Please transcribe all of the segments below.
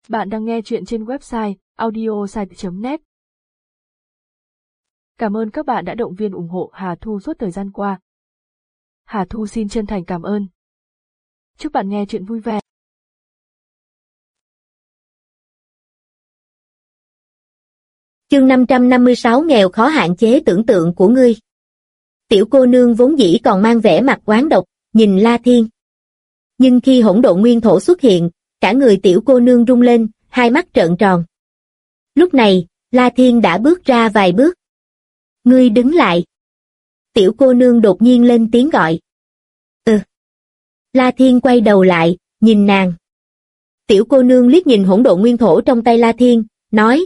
Bạn đang nghe chuyện trên website audiosite.net. Cảm ơn các bạn đã động viên ủng hộ Hà Thu suốt thời gian qua. Hà Thu xin chân thành cảm ơn. Chúc bạn nghe chuyện vui vẻ. Chương 556 nghèo khó hạn chế tưởng tượng của ngươi. Tiểu cô nương vốn dĩ còn mang vẻ mặt oán độc, nhìn La Thiên. Nhưng khi hỗn độn nguyên thổ xuất hiện, cả người tiểu cô nương rung lên, hai mắt trợn tròn. Lúc này, La Thiên đã bước ra vài bước. Ngươi đứng lại. Tiểu cô nương đột nhiên lên tiếng gọi. La Thiên quay đầu lại, nhìn nàng. Tiểu cô nương liếc nhìn hỗn độn nguyên thổ trong tay La Thiên, nói,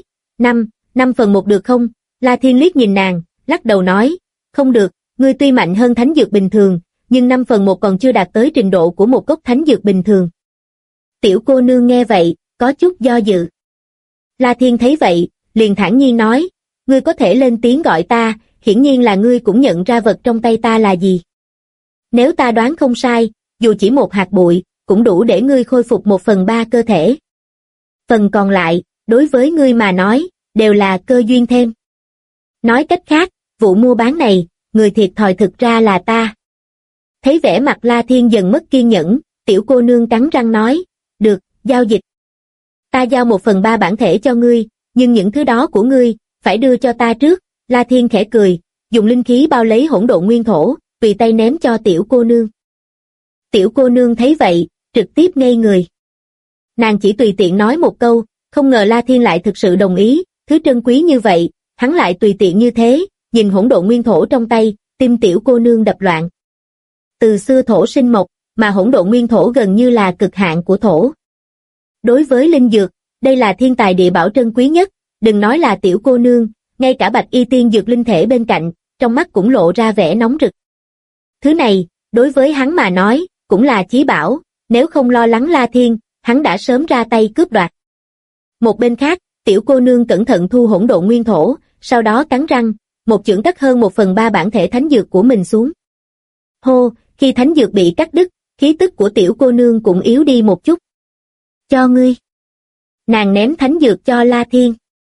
5/1 được không? La Thiên liếc nhìn nàng, lắc đầu nói, không được, ngươi tuy mạnh hơn thánh dược bình thường, nhưng 5/1 còn chưa đạt tới trình độ của một cốc thánh dược bình thường. Tiểu cô nương nghe vậy, có chút do dự. La Thiên thấy vậy, liền thản nhiên nói, ngươi có thể lên tiếng gọi ta, hiển nhiên là ngươi cũng nhận ra vật trong tay ta là gì. Nếu ta đoán không sai, dù chỉ một hạt bụi, cũng đủ để ngươi khôi phục 1/3 cơ thể. Phần còn lại, đối với ngươi mà nói, đều là cơ duyên thêm. Nói cách khác, vụ mua bán này, người thiệt thòi thực ra là ta. Thấy vẻ mặt La Thiên dần mất kiên nhẫn, tiểu cô nương cắn răng nói, được, giao dịch. Ta giao 1/3 bản thể cho ngươi, nhưng những thứ đó của ngươi, phải đưa cho ta trước. La Thiên khẽ cười, dùng linh khí bao lấy hỗn độn nguyên thổ, tùy tay ném cho tiểu cô nương. Tiểu cô nương thấy vậy, trực tiếp ngây người. Nàng chỉ tùy tiện nói một câu, không ngờ La Thiên lại thực sự đồng ý, thứ trân quý như vậy, hắn lại tùy tiện như thế, nhìn hỗn độn nguyên thổ trong tay, tim tiểu cô nương đập loạn. Từ xưa thổ sinh mộc, mà hỗn độn nguyên thổ gần như là cực hạn của thổ. Đối với linh dược, đây là thiên tài địa bảo trân quý nhất, đừng nói là tiểu cô nương, ngay cả bạch y tiên dược linh thể bên cạnh, trong mắt cũng lộ ra vẻ nóng rực. Thứ này, đối với hắn mà nói, cũng là chí bảo, nếu không lo lắng La Thiên, hắn đã sớm ra tay cướp đoạt. Một bên khác, tiểu cô nương cẩn thận thu hỗn độn nguyên thổ, sau đó cắn răng, một chưởng cắt hơn 1/3 bản thể thánh dược của mình xuống. Hô, khi thánh dược bị cắt đứt, khí tức của tiểu cô nương cũng yếu đi một chút. Cho ngươi. Nàng ném thánh dược cho La Thiên.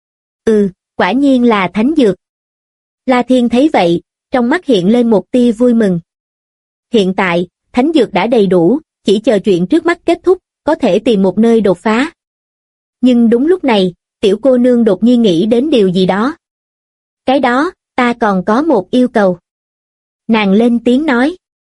Quả nhiên là thánh dược. La Thiên thấy vậy, trong mắt hiện lên một tia vui mừng. Hiện tại, thánh dược đã đầy đủ, chỉ chờ chuyện trước mắt kết thúc, có thể tìm một nơi đột phá. Nhưng đúng lúc này, tiểu cô nương đột nhiên nghĩ đến điều gì đó. Cái đó, ta còn có một yêu cầu. Nàng lên tiếng nói.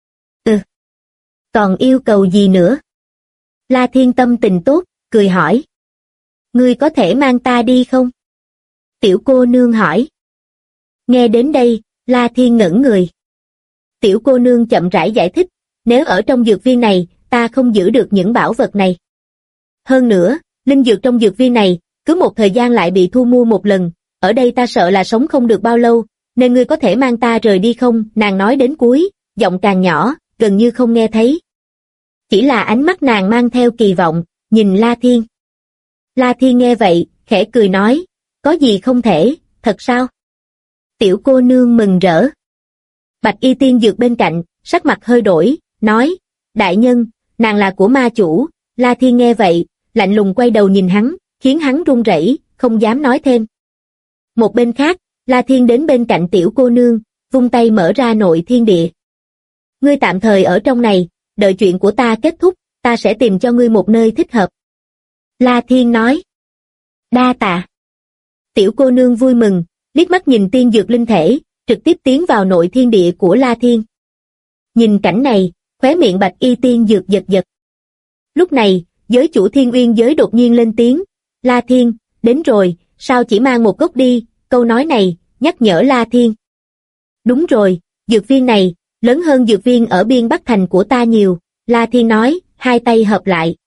Còn yêu cầu gì nữa? La Thiên tâm tình tốt, cười hỏi. Ngươi có thể mang ta đi không? Tiểu cô nương hỏi. Nghe đến đây, La Thiên ngẩn người. Tiểu cô nương chậm rãi giải thích, nếu ở trong dược viên này, ta không giữ được những bảo vật này. Hơn nữa, linh dược trong dược viên này, cứ một thời gian lại bị thu mua một lần, ở đây ta sợ là sống không được bao lâu, nên ngươi có thể mang ta rời đi không? Nàng nói đến cuối, giọng càng nhỏ, gần như không nghe thấy. Chỉ là ánh mắt nàng mang theo kỳ vọng, nhìn La Thiên. La Thiên nghe vậy, khẽ cười nói, có gì không thể, thật sao? Tiểu cô nương mừng rỡ. Bạch y tiên dược bên cạnh, sắc mặt hơi đổi, nói, đại nhân, nàng là của ma chủ. La Thiên nghe vậy, lạnh lùng quay đầu nhìn hắn, khiến hắn run rẩy, không dám nói thêm. Một bên khác, La Thiên đến bên cạnh tiểu cô nương, vung tay mở ra nội thiên địa. Ngươi tạm thời ở trong này, đợi chuyện của ta kết thúc, ta sẽ tìm cho ngươi một nơi thích hợp. La Thiên nói. Đa tạ. Tiểu cô nương vui mừng, liếc mắt nhìn tiên dược linh thể, trực tiếp tiến vào nội thiên địa của La Thiên. Nhìn cảnh này, khóe miệng bạch y tiên dược giật giật. Lúc này, giới chủ Thiên Uyên giới đột nhiên lên tiếng, La Thiên, đến rồi, sao chỉ mang một gốc đi? Câu nói này, nhắc nhở La Thiên. Đúng rồi, dược viên này, lớn hơn dược viên ở biên Bắc Thành của ta nhiều, La Thiên nói, hai tay hợp lại.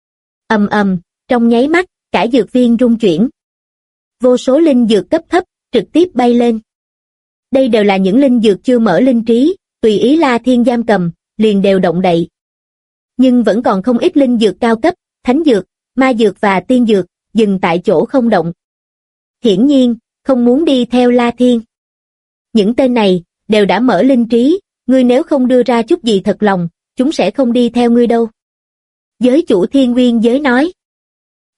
Trong nháy mắt, cả dược viên rung chuyển. Vô số linh dược cấp thấp, trực tiếp bay lên. Đây đều là những linh dược chưa mở linh trí, tùy ý La Thiên giam cầm, liền đều động đậy. Nhưng vẫn còn không ít linh dược cao cấp, thánh dược, ma dược và tiên dược, dừng tại chỗ không động. Hiển nhiên, không muốn đi theo La Thiên. Những tên này, đều đã mở linh trí, ngươi nếu không đưa ra chút gì thật lòng, chúng sẽ không đi theo ngươi đâu. Giới chủ Thiên Nguyên giới nói.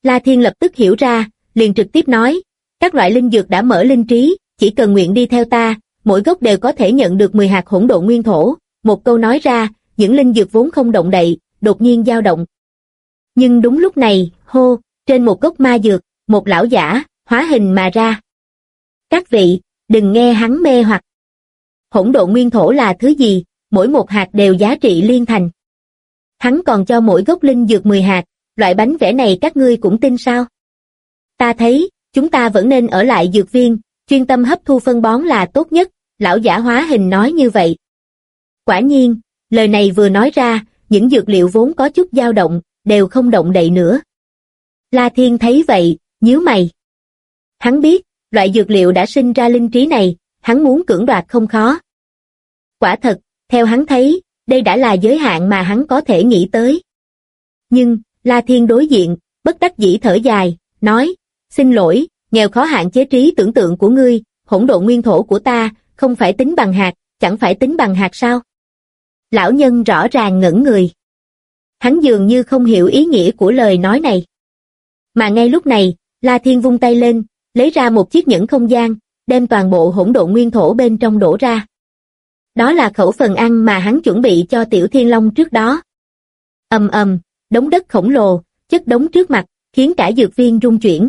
La Thiên lập tức hiểu ra, liền trực tiếp nói, các loại linh dược đã mở linh trí, chỉ cần nguyện đi theo ta, mỗi gốc đều có thể nhận được 10 hạt hỗn độn nguyên thổ. Một câu nói ra, những linh dược vốn không động đậy, đột nhiên dao động. Nhưng đúng lúc này, hô, trên một gốc ma dược, một lão giả, hóa hình mà ra. Các vị, đừng nghe hắn mê hoặc. Hỗn độn nguyên thổ là thứ gì, mỗi một hạt đều giá trị liên thành. Hắn còn cho mỗi gốc linh dược 10 hạt, loại bánh vẽ này các ngươi cũng tin sao? Ta thấy, chúng ta vẫn nên ở lại dược viên, chuyên tâm hấp thu phân bón là tốt nhất, lão giả hóa hình nói như vậy. Quả nhiên, lời này vừa nói ra, những dược liệu vốn có chút dao động, đều không động đậy nữa. La Thiên thấy vậy, nhíu mày. Hắn biết, loại dược liệu đã sinh ra linh trí này, hắn muốn cưỡng đoạt không khó. Quả thật, theo hắn thấy, đây đã là giới hạn mà hắn có thể nghĩ tới. Nhưng, La Thiên đối diện, bất đắc dĩ thở dài, nói, xin lỗi, nghèo khó hạn chế trí tưởng tượng của ngươi, hỗn độn nguyên thổ của ta, không phải tính bằng hạt, chẳng phải tính bằng hạt sao? Lão nhân rõ ràng ngẩn người. Hắn dường như không hiểu ý nghĩa của lời nói này. Mà ngay lúc này, La Thiên vung tay lên, lấy ra một chiếc nhẫn không gian, đem toàn bộ hỗn độn nguyên thổ bên trong đổ ra. Đó là khẩu phần ăn mà hắn chuẩn bị cho Tiểu Thiên Long trước đó. Ầm ầm, đống đất khổng lồ, chất đống trước mặt, khiến cả dược viên rung chuyển.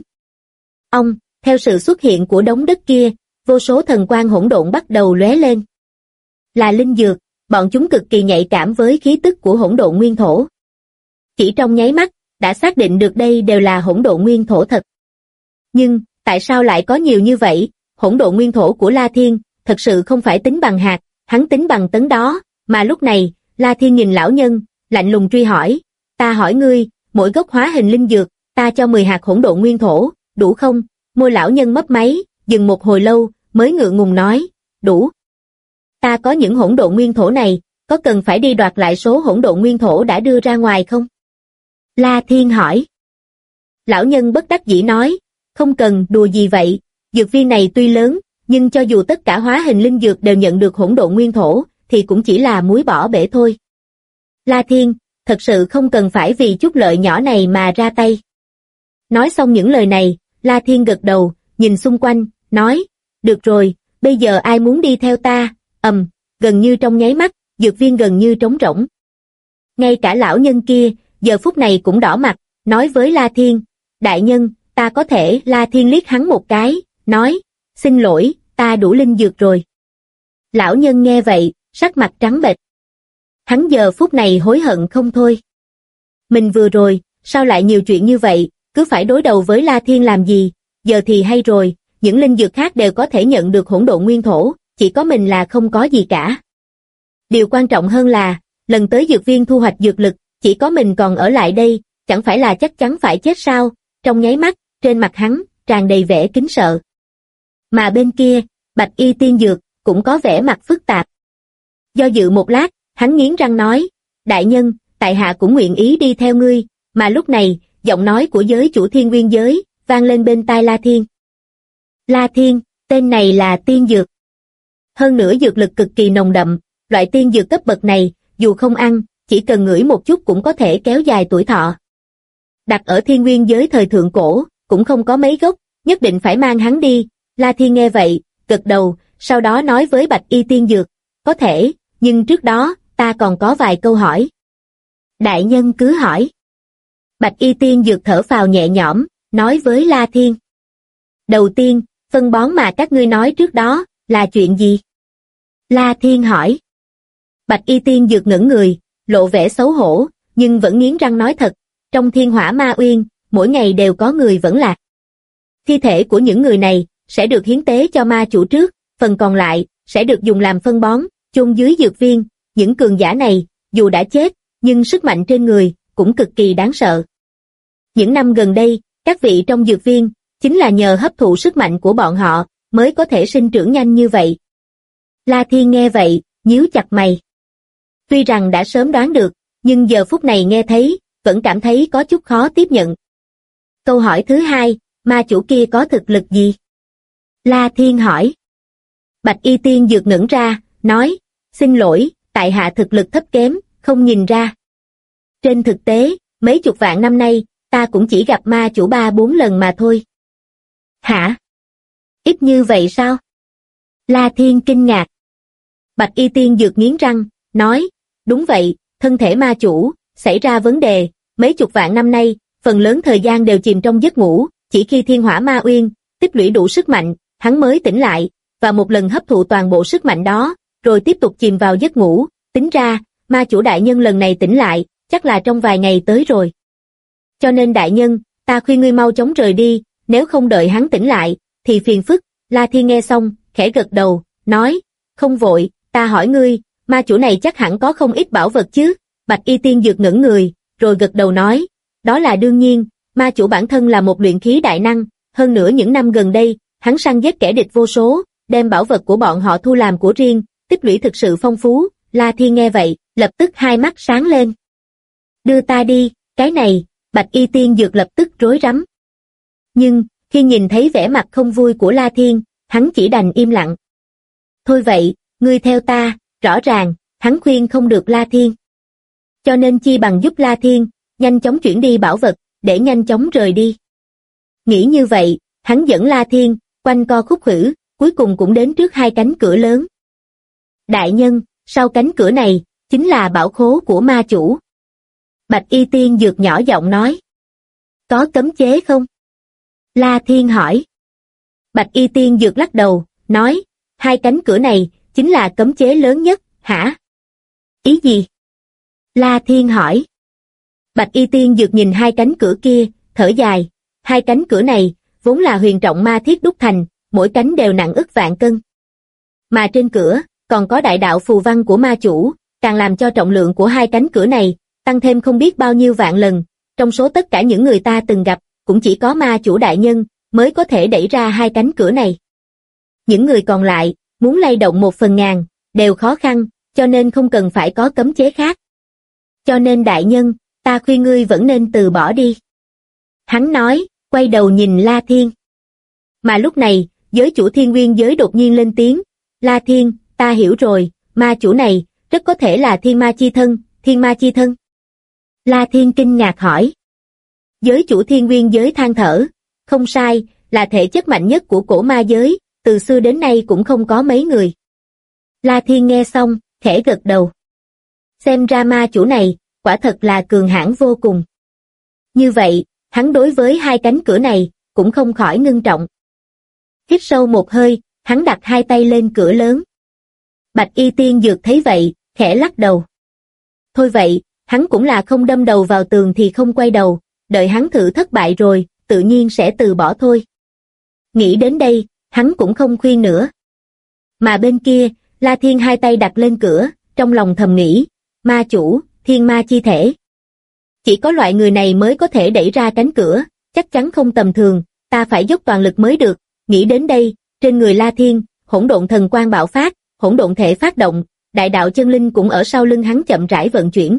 Theo sự xuất hiện của đống đất kia, vô số thần quang hỗn độn bắt đầu lóe lên. Là linh dược, bọn chúng cực kỳ nhạy cảm với khí tức của hỗn độn nguyên thổ. Chỉ trong nháy mắt, đã xác định được đây đều là hỗn độn nguyên thổ thật. Nhưng, tại sao lại có nhiều như vậy? Hỗn độn nguyên thổ của La Thiên, thật sự không phải tính bằng hạt, hắn tính bằng tấn đó, mà lúc này, La Thiên nhìn lão nhân, lạnh lùng truy hỏi, ta hỏi ngươi, mỗi gốc hóa hình linh dược, ta cho 10 hạt hỗn độn nguyên thổ, đủ không? Môi lão nhân mấp máy, dừng một hồi lâu, mới ngượng ngùng nói, đủ. Ta có những hỗn độn nguyên thổ này, có cần phải đi đoạt lại số hỗn độn nguyên thổ đã đưa ra ngoài không? La Thiên hỏi. Lão nhân bất đắc dĩ nói, không cần, đùa gì vậy, dược viên này tuy lớn, nhưng cho dù tất cả hóa hình linh dược đều nhận được hỗn độn nguyên thổ, thì cũng chỉ là muối bỏ bể thôi. La Thiên, thật sự không cần phải vì chút lợi nhỏ này mà ra tay. Nói xong những lời này, La Thiên gật đầu, nhìn xung quanh, nói, được rồi, bây giờ ai muốn đi theo ta? Gần như trong nháy mắt, dược viên gần như trống rỗng. Ngay cả lão nhân kia, giờ phút này cũng đỏ mặt, nói với La Thiên, đại nhân, ta có thể. La Thiên liếc hắn một cái, nói, xin lỗi, ta đủ linh dược rồi. Lão nhân nghe vậy, sắc mặt trắng bệch. Hắn giờ phút này hối hận không thôi. Mình vừa rồi, sao lại nhiều chuyện như vậy, cứ phải đối đầu với La Thiên làm gì, giờ thì hay rồi, những linh dược khác đều có thể nhận được hỗn độn nguyên thổ, chỉ có mình là không có gì cả. Điều quan trọng hơn là, lần tới dược viên thu hoạch dược lực, chỉ có mình còn ở lại đây, chẳng phải là chắc chắn phải chết sao? Trong nháy mắt, trên mặt hắn, tràn đầy vẻ kính sợ. Mà bên kia, Bạch Y Tiên Dược, cũng có vẻ mặt phức tạp. Do dự một lát, hắn nghiến răng nói, đại nhân, tại hạ cũng nguyện ý đi theo ngươi, mà lúc này, giọng nói của giới chủ Thiên Nguyên giới, vang lên bên tai La Thiên. La Thiên, tên này là tiên dược. Hơn nữa dược lực cực kỳ nồng đậm, loại tiên dược cấp bậc này, dù không ăn, chỉ cần ngửi một chút cũng có thể kéo dài tuổi thọ. Đặt ở Thiên Nguyên giới thời thượng cổ, cũng không có mấy gốc, nhất định phải mang hắn đi. La Thiên nghe vậy, gật đầu, sau đó nói với Bạch Y Tiên Dược, có thể, nhưng trước đó, ta còn có vài câu hỏi. Đại nhân cứ hỏi. Bạch Y Tiên Dược thở phào nhẹ nhõm, nói với La Thiên. Đầu tiên, phân bón mà các ngươi nói trước đó, là chuyện gì? La Thiên hỏi. Bạch Y Tiên Dược ngẩn người, lộ vẻ xấu hổ, nhưng vẫn nghiến răng nói thật, trong Thiên Hỏa Ma Uyên, mỗi ngày đều có người vẫn lạc. Thi thể của những người này, sẽ được hiến tế cho ma chủ trước, phần còn lại, sẽ được dùng làm phân bón, chôn dưới dược viên. Những cường giả này, dù đã chết, nhưng sức mạnh trên người, cũng cực kỳ đáng sợ. Những năm gần đây, các vị trong dược viên, chính là nhờ hấp thụ sức mạnh của bọn họ, mới có thể sinh trưởng nhanh như vậy. La Thiên nghe vậy, nhíu chặt mày. Tuy rằng đã sớm đoán được, nhưng giờ phút này nghe thấy, vẫn cảm thấy có chút khó tiếp nhận. Câu hỏi thứ hai, ma chủ kia có thực lực gì? La Thiên hỏi. Bạch Y Tiên Dược ngẩn ra, nói, xin lỗi, tại hạ thực lực thấp kém, không nhìn ra. Trên thực tế, mấy chục vạn năm nay, ta cũng chỉ gặp ma chủ 3-4 lần mà thôi. Hả? Ít như vậy sao? La Thiên kinh ngạc. Bạch Y Tiên Dược nghiến răng, nói, đúng vậy, thân thể ma chủ, xảy ra vấn đề, mấy chục vạn năm nay, phần lớn thời gian đều chìm trong giấc ngủ, chỉ khi thiên hỏa ma uyên, tích lũy đủ sức mạnh, hắn mới tỉnh lại, và một lần hấp thụ toàn bộ sức mạnh đó, rồi tiếp tục chìm vào giấc ngủ, tính ra, ma chủ đại nhân lần này tỉnh lại, chắc là trong vài ngày tới rồi. Cho nên đại nhân, ta khuyên ngươi mau chóng rời đi, nếu không đợi hắn tỉnh lại, thì phiền phức. La Thiên nghe xong, khẽ gật đầu, nói, không vội, ta hỏi ngươi, ma chủ này chắc hẳn có không ít bảo vật chứ? Bạch Y Tiên Dược ngẩng người, rồi gật đầu nói, đó là đương nhiên, ma chủ bản thân là một luyện khí đại năng, hơn nữa những năm gần đây, hắn săn giết kẻ địch vô số, đem bảo vật của bọn họ thu làm của riêng, tích lũy thực sự phong phú. La Thiên nghe vậy, lập tức hai mắt sáng lên. Đưa ta đi, cái này, Bạch Y Tiên Dược lập tức rối rắm. Nhưng, khi nhìn thấy vẻ mặt không vui của La Thiên, hắn chỉ đành im lặng. Thôi vậy, ngươi theo ta, rõ ràng, hắn khuyên không được La Thiên. Cho nên chi bằng giúp La Thiên, nhanh chóng chuyển đi bảo vật, để nhanh chóng rời đi. Nghĩ như vậy, hắn dẫn La Thiên, quanh co khúc khuỷu, cuối cùng cũng đến trước hai cánh cửa lớn. Đại nhân, sau cánh cửa này, chính là bảo khố của ma chủ. Bạch Y Tiên Dược nhỏ giọng nói. Có cấm chế không? La Thiên hỏi. Bạch Y Tiên Dược lắc đầu, nói, hai cánh cửa này, chính là cấm chế lớn nhất, hả? Ý gì? La Thiên hỏi. Bạch Y Tiên Dược nhìn hai cánh cửa kia, thở dài, hai cánh cửa này, vốn là huyền trọng ma thiết đúc thành, mỗi cánh đều nặng ức vạn cân. Mà trên cửa, còn có đại đạo phù văn của ma chủ, càng làm cho trọng lượng của hai cánh cửa này, tăng thêm không biết bao nhiêu vạn lần, trong số tất cả những người ta từng gặp, cũng chỉ có ma chủ đại nhân, mới có thể đẩy ra hai cánh cửa này. Những người còn lại, muốn lay động 1/1000, đều khó khăn, cho nên không cần phải có cấm chế khác. Cho nên đại nhân, ta khuyên ngươi vẫn nên từ bỏ đi. Hắn nói, quay đầu nhìn La Thiên. Mà lúc này, giới chủ Thiên Nguyên giới đột nhiên lên tiếng, La Thiên, ta hiểu rồi, ma chủ này, rất có thể là thiên ma chi thân, thiên ma chi thân. La Thiên kinh ngạc hỏi. Giới chủ Thiên Nguyên giới than thở, không sai, là thể chất mạnh nhất của cổ ma giới, từ xưa đến nay cũng không có mấy người. La Thiên nghe xong, khẽ gật đầu. Xem ra ma chủ này, quả thật là cường hãn vô cùng. Như vậy, hắn đối với hai cánh cửa này, cũng không khỏi ngưng trọng. Hít sâu một hơi, hắn đặt hai tay lên cửa lớn. Bạch Y Tiên Dược thấy vậy, khẽ lắc đầu. Thôi vậy, hắn cũng là không đâm đầu vào tường thì không quay đầu, đợi hắn thử thất bại rồi, tự nhiên sẽ từ bỏ thôi. Nghĩ đến đây, hắn cũng không khuyên nữa. Mà bên kia, La Thiên hai tay đặt lên cửa, trong lòng thầm nghĩ, ma chủ, thiên ma chi thể. Chỉ có loại người này mới có thể đẩy ra cánh cửa, chắc chắn không tầm thường, ta phải dốc toàn lực mới được. Nghĩ đến đây, trên người La Thiên, hỗn độn thần quang bạo phát, hỗn độn thể phát động, đại đạo chân linh cũng ở sau lưng hắn chậm rãi vận chuyển.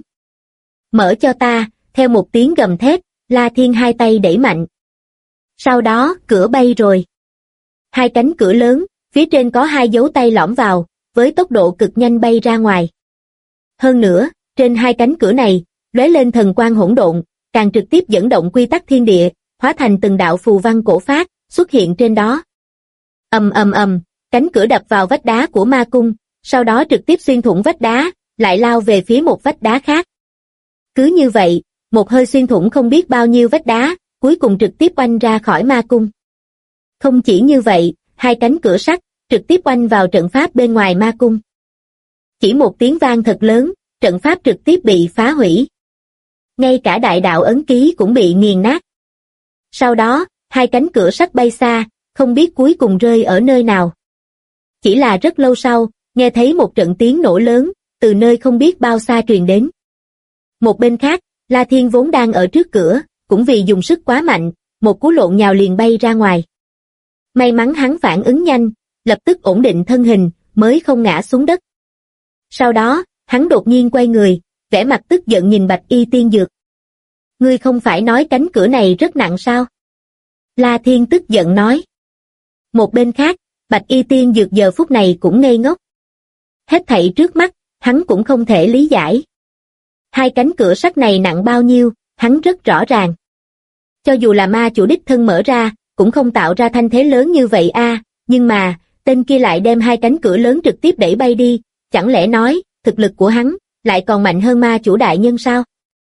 Mở cho ta, theo một tiếng gầm thét, La Thiên hai tay đẩy mạnh. Sau đó, cửa bay rồi. Hai cánh cửa lớn, phía trên có hai dấu tay lõm vào, với tốc độ cực nhanh bay ra ngoài. Hơn nữa, trên hai cánh cửa này, lóe lên thần quang hỗn độn, càng trực tiếp dẫn động quy tắc thiên địa, hóa thành từng đạo phù văn cổ phát, xuất hiện trên đó. Ầm ầm ầm, cánh cửa đập vào vách đá của ma cung, sau đó trực tiếp xuyên thủng vách đá, lại lao về phía một vách đá khác. Cứ như vậy, một hơi xuyên thủng không biết bao nhiêu vách đá, cuối cùng trực tiếp oanh ra khỏi ma cung. Không chỉ như vậy, hai cánh cửa sắt, trực tiếp oanh vào trận pháp bên ngoài ma cung. Chỉ một tiếng vang thật lớn, trận pháp trực tiếp bị phá hủy. Ngay cả đại đạo ấn ký cũng bị nghiền nát. Sau đó, hai cánh cửa sắt bay xa, không biết cuối cùng rơi ở nơi nào. Chỉ là rất lâu sau, nghe thấy một trận tiếng nổ lớn, từ nơi không biết bao xa truyền đến. Một bên khác, La Thiên vốn đang ở trước cửa, cũng vì dùng sức quá mạnh, một cú lộn nhào liền bay ra ngoài. May mắn hắn phản ứng nhanh, lập tức ổn định thân hình, mới không ngã xuống đất. Sau đó, hắn đột nhiên quay người, vẻ mặt tức giận nhìn Bạch Y Tiên Dược. Ngươi không phải nói cánh cửa này rất nặng sao? La Thiên tức giận nói. Một bên khác, Bạch Y Tiên Dược giờ phút này cũng ngây ngốc. Hết thảy trước mắt, hắn cũng không thể lý giải. Hai cánh cửa sắt này nặng bao nhiêu, hắn rất rõ ràng. Cho dù là ma chủ đích thân mở ra, cũng không tạo ra thanh thế lớn như vậy a. Nhưng mà, tên kia lại đem hai cánh cửa lớn trực tiếp đẩy bay đi, chẳng lẽ nói, thực lực của hắn lại còn mạnh hơn ma chủ đại nhân sao?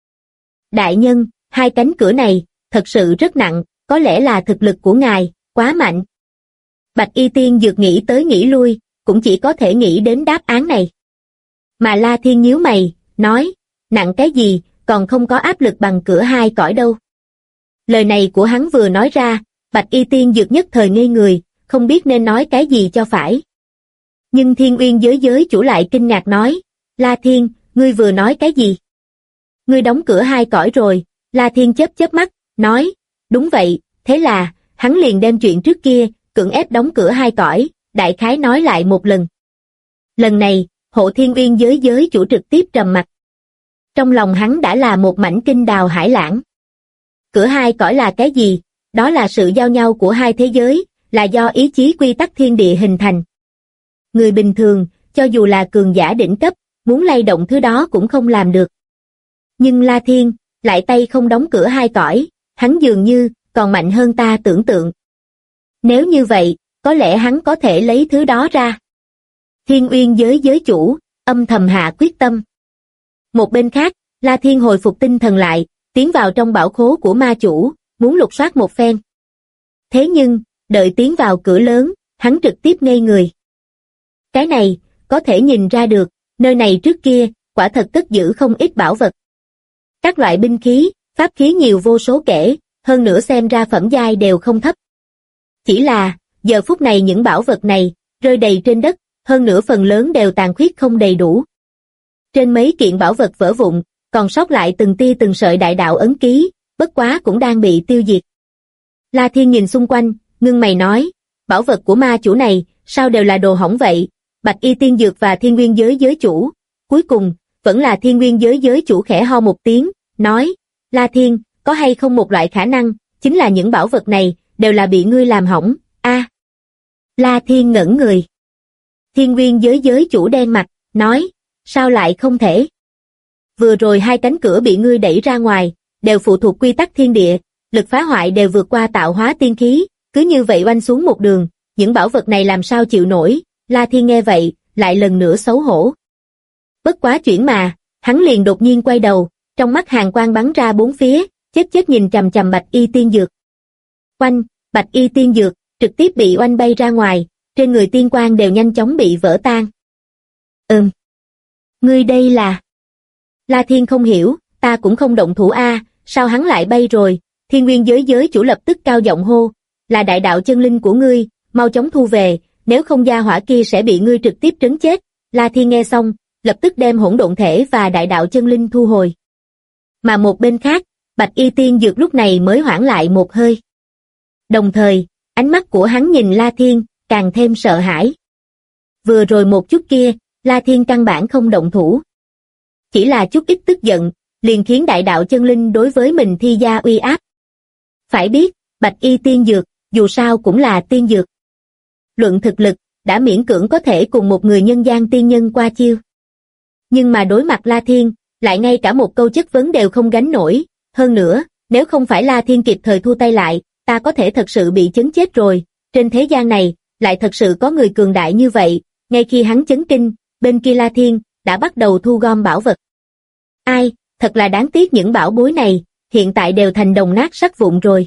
Đại nhân, hai cánh cửa này, thật sự rất nặng, có lẽ là thực lực của ngài, quá mạnh. Bạch Y Tiên Dược nghĩ tới nghĩ lui, cũng chỉ có thể nghĩ đến đáp án này. Mà La Thiên nhíu mày, nói, nặng cái gì, còn không có áp lực bằng cửa hai cõi đâu. Lời này của hắn vừa nói ra, Bạch Y Tiên Dược nhất thời ngây người, không biết nên nói cái gì cho phải. Nhưng Thiên Uyên giới chủ lại kinh ngạc nói, La Thiên, ngươi vừa nói cái gì? Ngươi đóng cửa hai cõi rồi. La Thiên chớp mắt, nói, đúng vậy, thế là, hắn liền đem chuyện trước kia, cưỡng ép đóng cửa hai cõi, đại khái nói lại một lần. Lần này, Hộ Thiên Uyên giới chủ trực tiếp trầm mặt. Trong lòng hắn đã là một mảnh kinh đào hải lãng. Cửa hai cõi là cái gì? Đó là sự giao nhau của hai thế giới, là do ý chí quy tắc thiên địa hình thành. Người bình thường, cho dù là cường giả đỉnh cấp, muốn lay động thứ đó cũng không làm được. Nhưng La Thiên, lại tay không đóng cửa hai cõi, hắn dường như, còn mạnh hơn ta tưởng tượng. Nếu như vậy, có lẽ hắn có thể lấy thứ đó ra. Thiên Uyên giới chủ, âm thầm hạ quyết tâm. Một bên khác, La Thiên hồi phục tinh thần lại, tiến vào trong bảo khố của ma chủ, muốn lục soát một phen. Thế nhưng, đợi tiến vào cửa lớn, hắn trực tiếp ngây người. Cái này, có thể nhìn ra được, nơi này trước kia, quả thật cất giữ không ít bảo vật. Các loại binh khí, pháp khí nhiều vô số kể, hơn nữa xem ra phẩm giai đều không thấp. Chỉ là, giờ phút này những bảo vật này, rơi đầy trên đất, hơn nữa phần lớn đều tàn khuyết không đầy đủ. Trên mấy kiện bảo vật vỡ vụn, còn sót lại từng tia từng sợi đại đạo ấn ký, bất quá cũng đang bị tiêu diệt. La Thiên nhìn xung quanh, ngưng mày nói, bảo vật của ma chủ này, sao đều là đồ hỏng vậy? Bạch Y Tiên Dược và Thiên Nguyên giới chủ. Cuối cùng, vẫn là Thiên Nguyên giới chủ khẽ ho một tiếng, nói, La Thiên, có hay không một loại khả năng, chính là những bảo vật này, đều là bị ngươi làm hỏng, a. La Thiên ngẩn người. Thiên Nguyên giới chủ đen mặt, nói, sao lại không thể? Vừa rồi hai cánh cửa bị ngươi đẩy ra ngoài, đều phụ thuộc quy tắc thiên địa, lực phá hoại đều vượt qua tạo hóa tiên khí, cứ như vậy oanh xuống một đường, những bảo vật này làm sao chịu nổi? La Thiên nghe vậy, lại lần nữa xấu hổ. Bất quá chuyển mà, hắn liền đột nhiên quay đầu, trong mắt hàn quang bắn ra bốn phía, chết nhìn chằm chằm Bạch Y Tiên Dược. Oanh, Bạch Y Tiên Dược, trực tiếp bị oanh bay ra ngoài, trên người tiên quang đều nhanh chóng bị vỡ tan. Ngươi đây là... La Thiên không hiểu, ta cũng không động thủ a, sao hắn lại bay rồi? Thiên Nguyên giới chủ lập tức cao giọng hô, là đại đạo chân linh của ngươi, mau chóng thu về, nếu không gia hỏa kia sẽ bị ngươi trực tiếp trấn chết. La Thiên nghe xong, lập tức đem hỗn độn thể và đại đạo chân linh thu hồi. Mà một bên khác, Bạch Y Tiên Dược lúc này mới hoãn lại một hơi. Đồng thời, ánh mắt của hắn nhìn La Thiên, càng thêm sợ hãi. Vừa rồi một chút kia, La Thiên căn bản không động thủ. Chỉ là chút ít tức giận, liền khiến đại đạo chân linh đối với mình thi gia uy áp. Phải biết, Bạch Y Tiên Dược, dù sao cũng là tiên dược. Luận thực lực, đã miễn cưỡng có thể cùng một người nhân gian tiên nhân qua chiêu. Nhưng mà đối mặt La Thiên, lại ngay cả một câu chất vấn đều không gánh nổi. Hơn nữa, nếu không phải La Thiên kịp thời thu tay lại, ta có thể thật sự bị chấn chết rồi. Trên thế gian này, lại thật sự có người cường đại như vậy. Ngay khi hắn chấn kinh, bên kia La Thiên đã bắt đầu thu gom bảo vật. Ai, thật là đáng tiếc những bảo bối này, hiện tại đều thành đồng nát sắt vụn rồi.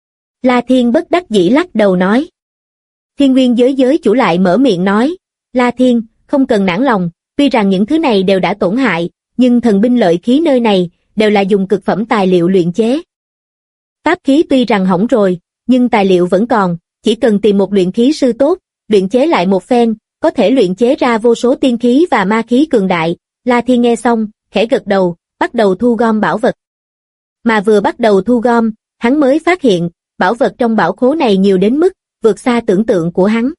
La Thiên bất đắc dĩ lắc đầu nói. Thiên Nguyên giới chủ lại mở miệng nói, La Thiên, không cần nản lòng, tuy rằng những thứ này đều đã tổn hại, nhưng thần binh lợi khí nơi này, đều là dùng cực phẩm tài liệu luyện chế. Pháp khí tuy rằng hỏng rồi, nhưng tài liệu vẫn còn, chỉ cần tìm một luyện khí sư tốt, luyện chế lại một phen, có thể luyện chế ra vô số tiên khí và ma khí cường đại. La Thiên nghe xong, khẽ gật đầu, bắt đầu thu gom bảo vật. Mà vừa bắt đầu thu gom, hắn mới phát hiện, bảo vật trong bảo khố này nhiều đến mức, vượt xa tưởng tượng của hắn.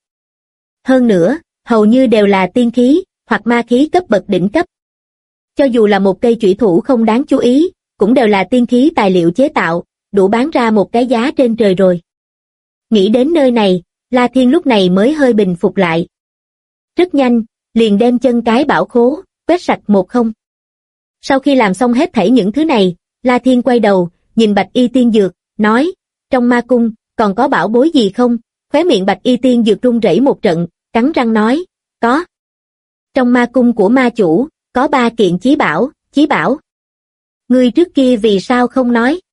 Hơn nữa, hầu như đều là tiên khí, hoặc ma khí cấp bậc đỉnh cấp. Cho dù là một cây chủy thủ không đáng chú ý, cũng đều là tiên khí tài liệu chế tạo, đủ bán ra một cái giá trên trời rồi. Nghĩ đến nơi này, La Thiên lúc này mới hơi bình phục lại. Rất nhanh, liền đem chân cái bảo khố, quét sạch một không. Sau khi làm xong hết thảy những thứ này, La Thiên quay đầu, nhìn Bạch Y Tiên Dược, nói, trong ma cung, còn có bảo bối gì không? Khóe miệng Bạch Y Tiên Dược run rẩy một trận, cắn răng nói, có. Trong ma cung của ma chủ, có 3 kiện chí bảo. Ngươi trước kia vì sao không nói?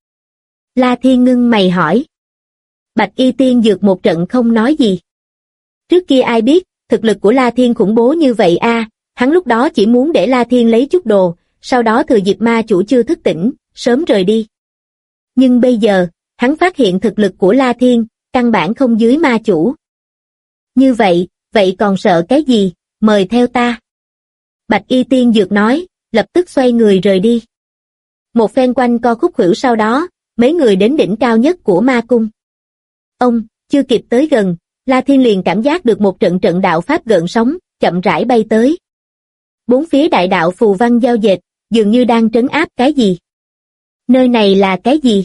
La Thiên ngưng mày hỏi. Bạch Y Tiên Dược một trận không nói gì. Trước kia ai biết, thực lực của La Thiên khủng bố như vậy a, hắn lúc đó chỉ muốn để La Thiên lấy chút đồ, sau đó thừa dịp ma chủ chưa thức tỉnh, sớm rời đi. Nhưng bây giờ, hắn phát hiện thực lực của La Thiên, căn bản không dưới ma chủ. Như vậy còn sợ cái gì, mời theo ta. Bạch Y Tiên Dược nói, lập tức xoay người rời đi. Một phen quanh co khúc khuỷu sau đó, mấy người đến đỉnh cao nhất của ma cung. Ông, chưa kịp tới gần, La Thiên liền cảm giác được một trận đạo pháp gợn sóng, chậm rãi bay tới. Bốn phía đại đạo phù văn giao dệt, dường như đang trấn áp cái gì. Nơi này là cái gì?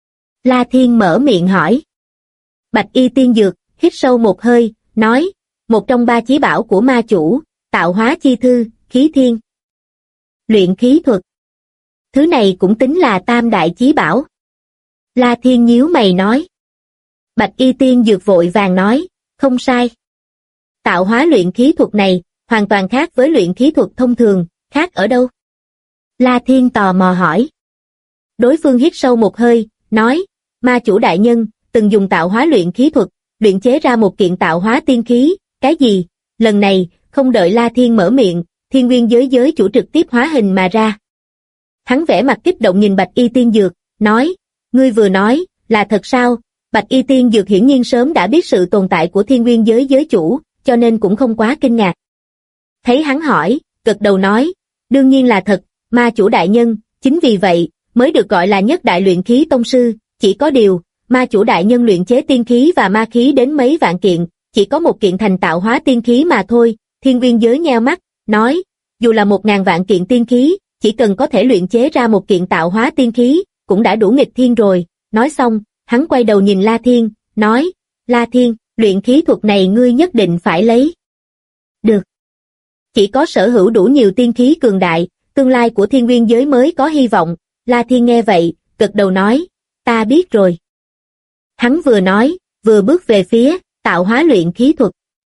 La Thiên mở miệng hỏi. Bạch Y Tiên Dược, hít sâu một hơi, nói, một trong 3 chí bảo của ma chủ, tạo hóa chi thư, khí thiên. Luyện khí thuật. Thứ này cũng tính là tam đại chí bảo. La Thiên nhíu mày nói. Bạch Y Tiên Dược vội vàng nói, không sai. Tạo hóa luyện khí thuật này, hoàn toàn khác với luyện khí thuật thông thường, khác ở đâu? La Thiên tò mò hỏi. Đối phương hít sâu một hơi, nói, ma chủ đại nhân, từng dùng tạo hóa luyện khí thuật, luyện chế ra một kiện tạo hóa tiên khí, cái gì? Lần này, không đợi La Thiên mở miệng, Thiên Nguyên giới chủ trực tiếp hóa hình mà ra. Hắn vẻ mặt kích động nhìn Bạch Y Tiên Dược, nói, ngươi vừa nói, là thật sao? Bạch Y Tiên Dược hiển nhiên sớm đã biết sự tồn tại của Thiên Nguyên giới chủ, cho nên cũng không quá kinh ngạc. Thấy hắn hỏi, gật đầu nói, đương nhiên là thật, ma chủ đại nhân, chính vì vậy, mới được gọi là nhất đại luyện khí tông sư, chỉ có điều, ma chủ đại nhân luyện chế tiên khí và ma khí đến mấy vạn kiện, chỉ có một kiện thành tạo hóa tiên khí mà thôi. Thiên Nguyên giới nheo mắt, nói, dù là 1000 vạn kiện tiên khí, chỉ cần có thể luyện chế ra một kiện tạo hóa tiên khí, cũng đã đủ nghịch thiên rồi. Nói xong, hắn quay đầu nhìn La Thiên, nói, La Thiên, luyện khí thuật này ngươi nhất định phải lấy. Được. Chỉ có sở hữu đủ nhiều tiên khí cường đại, tương lai của Thiên Nguyên giới mới có hy vọng. La Thiên nghe vậy, gật đầu nói, ta biết rồi. Hắn vừa nói, vừa bước về phía tạo hóa luyện khí thuật.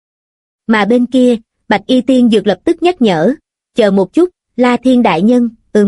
Mà bên kia, Bạch Y Tiên Dược lập tức nhắc nhở, chờ một chút, La Thiên đại nhân,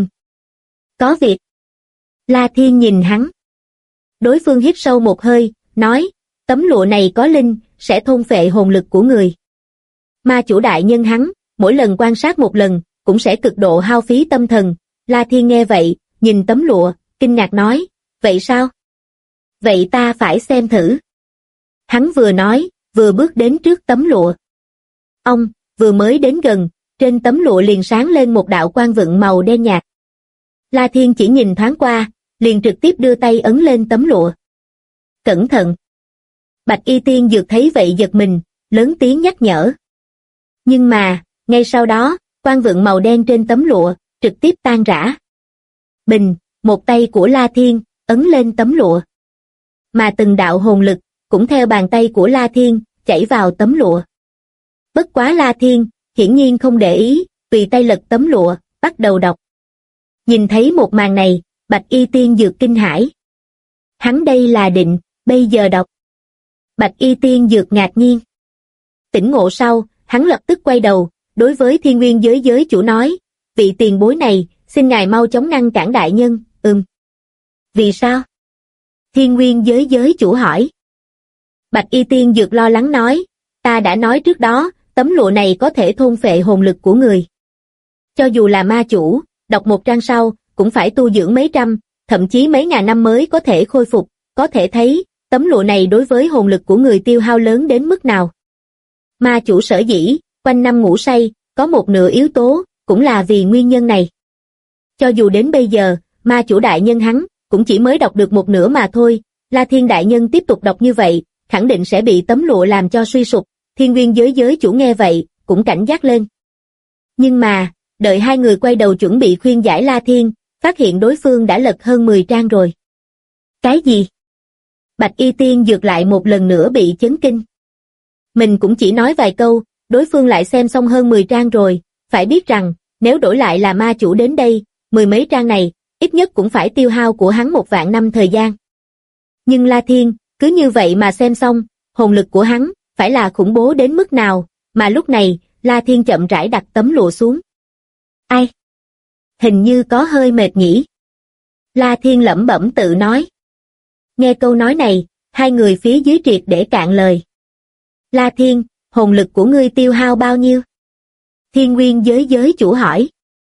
có việc. La Thiên nhìn hắn. Đối phương hít sâu một hơi, nói, tấm lụa này có linh, sẽ thôn phệ hồn lực của người. Ma chủ đại nhân hắn, mỗi lần quan sát một lần, cũng sẽ cực độ hao phí tâm thần. La Thiên nghe vậy, nhìn tấm lụa, kinh ngạc nói, vậy sao? Vậy ta phải xem thử. Hắn vừa nói, vừa bước đến trước tấm lụa. Ông, vừa mới đến gần, trên tấm lụa liền sáng lên một đạo quang vựng màu đen nhạt. La Thiên chỉ nhìn thoáng qua, liền trực tiếp đưa tay ấn lên tấm lụa. Cẩn thận! Bạch Y Tiên Dược thấy vậy giật mình, lớn tiếng nhắc nhở. Nhưng mà, ngay sau đó, quang vựng màu đen trên tấm lụa, trực tiếp tan rã. Bình, một tay của La Thiên, ấn lên tấm lụa. Mà từng đạo hồn lực, cũng theo bàn tay của La Thiên, chảy vào tấm lụa. Bất quá La Thiên, hiển nhiên không để ý, tùy tay lật tấm lụa, bắt đầu đọc. Nhìn thấy một màn này, Bạch Y Tiên Dược kinh hãi. Hắn đây là định, bây giờ đọc. Bạch Y Tiên Dược ngạc nhiên. Tỉnh ngộ sau, hắn lập tức quay đầu, đối với Thiên Nguyên giới chủ nói, vị tiền bối này, xin ngài mau chóng ngăn cản đại nhân. Vì sao? Thiên Nguyên giới chủ hỏi. Bạch Y Tiên Dược lo lắng nói, ta đã nói trước đó, tấm lụa này có thể thôn phệ hồn lực của người. Cho dù là ma chủ, đọc một trang sau, cũng phải tu dưỡng mấy trăm, thậm chí mấy ngàn năm mới có thể khôi phục, có thể thấy, tấm lụa này đối với hồn lực của người tiêu hao lớn đến mức nào. Ma chủ sở dĩ, quanh năm ngủ say, có một nửa yếu tố, cũng là vì nguyên nhân này. Cho dù đến bây giờ, ma chủ đại nhân hắn, cũng chỉ mới đọc được một nửa mà thôi, La Thiên đại nhân tiếp tục đọc như vậy, khẳng định sẽ bị tấm lụa làm cho suy sụp. Thiên Nguyên giới chủ nghe vậy, cũng cảnh giác lên. Nhưng mà, đợi hai người quay đầu chuẩn bị khuyên giải La Thiên, phát hiện đối phương đã lật hơn 10 trang rồi. Cái gì? Bạch Y Tiên Dược lại một lần nữa bị chấn kinh. Mình cũng chỉ nói vài câu, đối phương lại xem xong hơn 10 trang rồi, phải biết rằng, nếu đổi lại là ma chủ đến đây, 10 mấy trang này, ít nhất cũng phải tiêu hao của hắn 1 vạn năm thời gian. Nhưng La Thiên, cứ như vậy mà xem xong, hồn lực của hắn, phải là khủng bố đến mức nào, mà lúc này, La Thiên chậm rãi đặt tấm lụa xuống. Ai? Hình như có hơi mệt nhỉ? La Thiên lẩm bẩm tự nói. Nghe câu nói này, hai người phía dưới triệt để cạn lời. La Thiên, hồn lực của ngươi tiêu hao bao nhiêu? Thiên Nguyên giới chủ hỏi.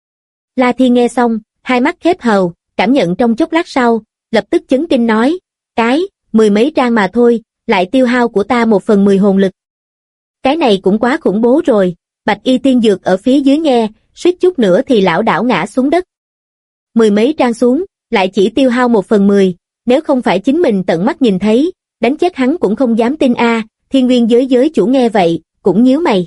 La Thiên nghe xong, hai mắt khép hờ, cảm nhận trong chốc lát sau, lập tức chấn kinh nói, mười mấy trang mà thôi, lại tiêu hao của ta 1/10 hồn lực. Cái này cũng quá khủng bố rồi, Bạch Y Tiên Dược ở phía dưới nghe, suýt chút nữa thì lảo đảo ngã xuống đất. Mười mấy trang xuống, lại chỉ tiêu hao 1/10, nếu không phải chính mình tận mắt nhìn thấy, đánh chết hắn cũng không dám tin a. Thiên Nguyên giới chủ nghe vậy, cũng nhíu mày.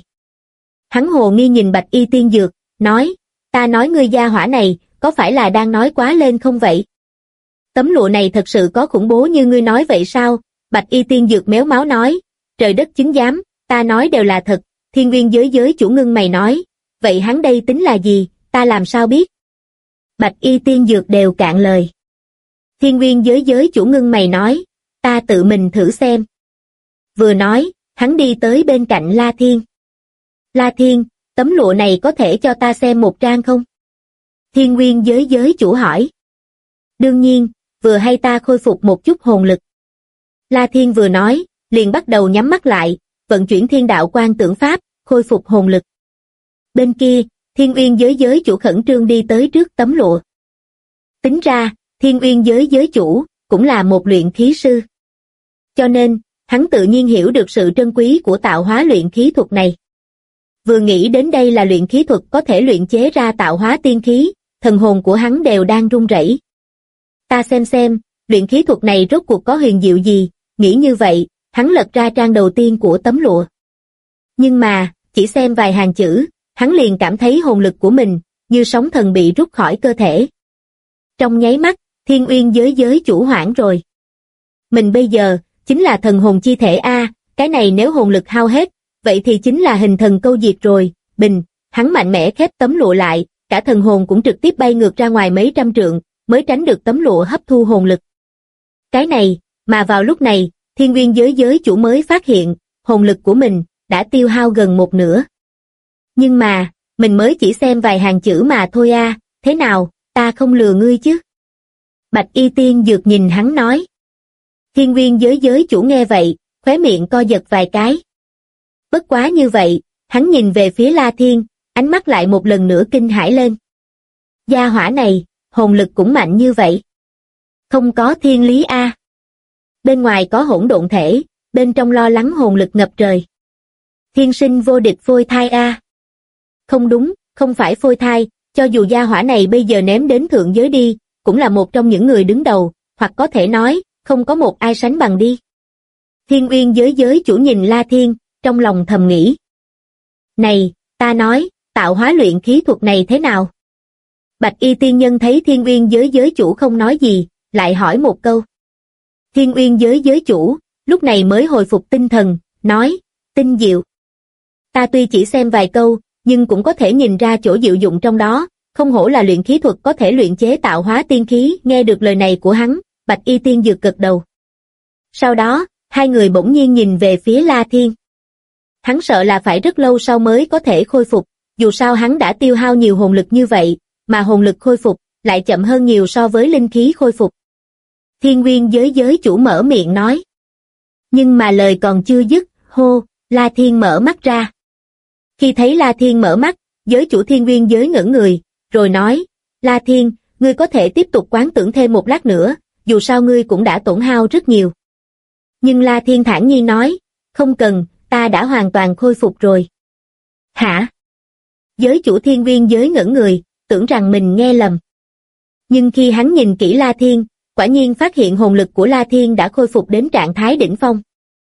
Hắn hồ nghi nhìn Bạch Y Tiên Dược, nói, ta nói ngươi gia hỏa này, có phải là đang nói quá lên không vậy? Tấm lụa này thật sự có khủng bố như ngươi nói vậy sao? Bạch Y Tiên Dược méo máu nói, trời đất chứng giám, ta nói đều là thật. Thiên Nguyên giới chủ ngưng mày nói, vậy hắn đây tính là gì, ta làm sao biết? Bạch Y Tiên Dược đều cạn lời. Thiên Nguyên giới chủ ngưng mày nói, ta tự mình thử xem. Vừa nói, hắn đi tới bên cạnh La Thiên. La Thiên, tấm lụa này có thể cho ta xem một trang không? Thiên Nguyên giới chủ hỏi. Đương nhiên, vừa hay ta khôi phục một chút hồn lực. La Thiên vừa nói, liền bắt đầu nhắm mắt lại, vận chuyển thiên đạo quan tưởng pháp, khôi phục hồn lực. Bên kia, Thiên Uyên giới chủ khẩn trương đi tới trước tấm lụa. Tính ra, Thiên Uyên giới chủ, cũng là một luyện khí sư. Cho nên, hắn tự nhiên hiểu được sự trân quý của tạo hóa luyện khí thuật này. Vừa nghĩ đến đây là luyện khí thuật có thể luyện chế ra tạo hóa tiên khí, thần hồn của hắn đều đang run rẩy. Ta xem, luyện khí thuật này rốt cuộc có huyền diệu gì, nghĩ như vậy, hắn lật ra trang đầu tiên của tấm lụa. Nhưng mà, chỉ xem vài hàng chữ, hắn liền cảm thấy hồn lực của mình, như sóng thần bị rút khỏi cơ thể. Trong nháy mắt, Thiên Uyên giới chủ hoảng rồi. Mình bây giờ, chính là thần hồn chi thể a, cái này nếu hồn lực hao hết, vậy thì chính là hình thần câu diệt rồi. Bình, hắn mạnh mẽ khép tấm lụa lại, cả thần hồn cũng trực tiếp bay ngược ra ngoài mấy trăm trượng, mới tránh được tấm lụa hấp thu hồn lực. Cái này, mà vào lúc này, Thiên Nguyên giới chủ mới phát hiện, hồn lực của mình đã tiêu hao gần một nửa. Nhưng mà, mình mới chỉ xem vài hàng chữ mà thôi a, thế nào, ta không lừa ngươi chứ? Bạch Y Tiên Dược nhìn hắn nói. Thiên Nguyên giới chủ nghe vậy, khóe miệng co giật vài cái. Bất quá như vậy, hắn nhìn về phía La Thiên, ánh mắt lại một lần nữa kinh hãi lên. Gia hỏa này, hồn lực cũng mạnh như vậy. Không có thiên lý a. Bên ngoài có hỗn độn thể, bên trong lo lắng hồn lực ngập trời. Thiên sinh vô địch phôi thai a. Không đúng, không phải phôi thai, cho dù gia hỏa này bây giờ ném đến thượng giới đi, cũng là một trong những người đứng đầu, hoặc có thể nói, không có một ai sánh bằng đi. Thiên Uyên giới chủ nhìn La Thiên, trong lòng thầm nghĩ. Này, ta nói, tạo hóa luyện khí thuật này thế nào? Bạch Y Tiên Nhân thấy Thiên Uyên giới chủ không nói gì, lại hỏi một câu. Thiên Uyên giới chủ, lúc này mới hồi phục tinh thần, nói, tinh diệu. Ta tuy chỉ xem vài câu, nhưng cũng có thể nhìn ra chỗ diệu dụng trong đó, không hổ là luyện khí thuật có thể luyện chế tạo hóa tiên khí. Nghe được lời này của hắn, Bạch Y Tiên Dược gật đầu. Sau đó, hai người bỗng nhiên nhìn về phía La Thiên. Hắn sợ là phải rất lâu sau mới có thể khôi phục, dù sao hắn đã tiêu hao nhiều hồn lực như vậy, mà hồn lực khôi phục lại chậm hơn nhiều so với linh khí khôi phục. Thiên Nguyên giới chủ mở miệng nói. Nhưng mà lời còn chưa dứt, hô, La Thiên mở mắt ra. Khi thấy La Thiên mở mắt, giới chủ Thiên Nguyên giới ngẩn người, rồi nói, La Thiên, ngươi có thể tiếp tục quán tưởng thêm một lát nữa, dù sao ngươi cũng đã tổn hao rất nhiều. Nhưng La Thiên thản nhiên nói, không cần, ta đã hoàn toàn khôi phục rồi. Hả? Giới chủ Thiên Nguyên giới ngẩn người, tưởng rằng mình nghe lầm. Nhưng khi hắn nhìn kỹ La Thiên, quả nhiên phát hiện hồn lực của La Thiên đã khôi phục đến trạng thái đỉnh phong.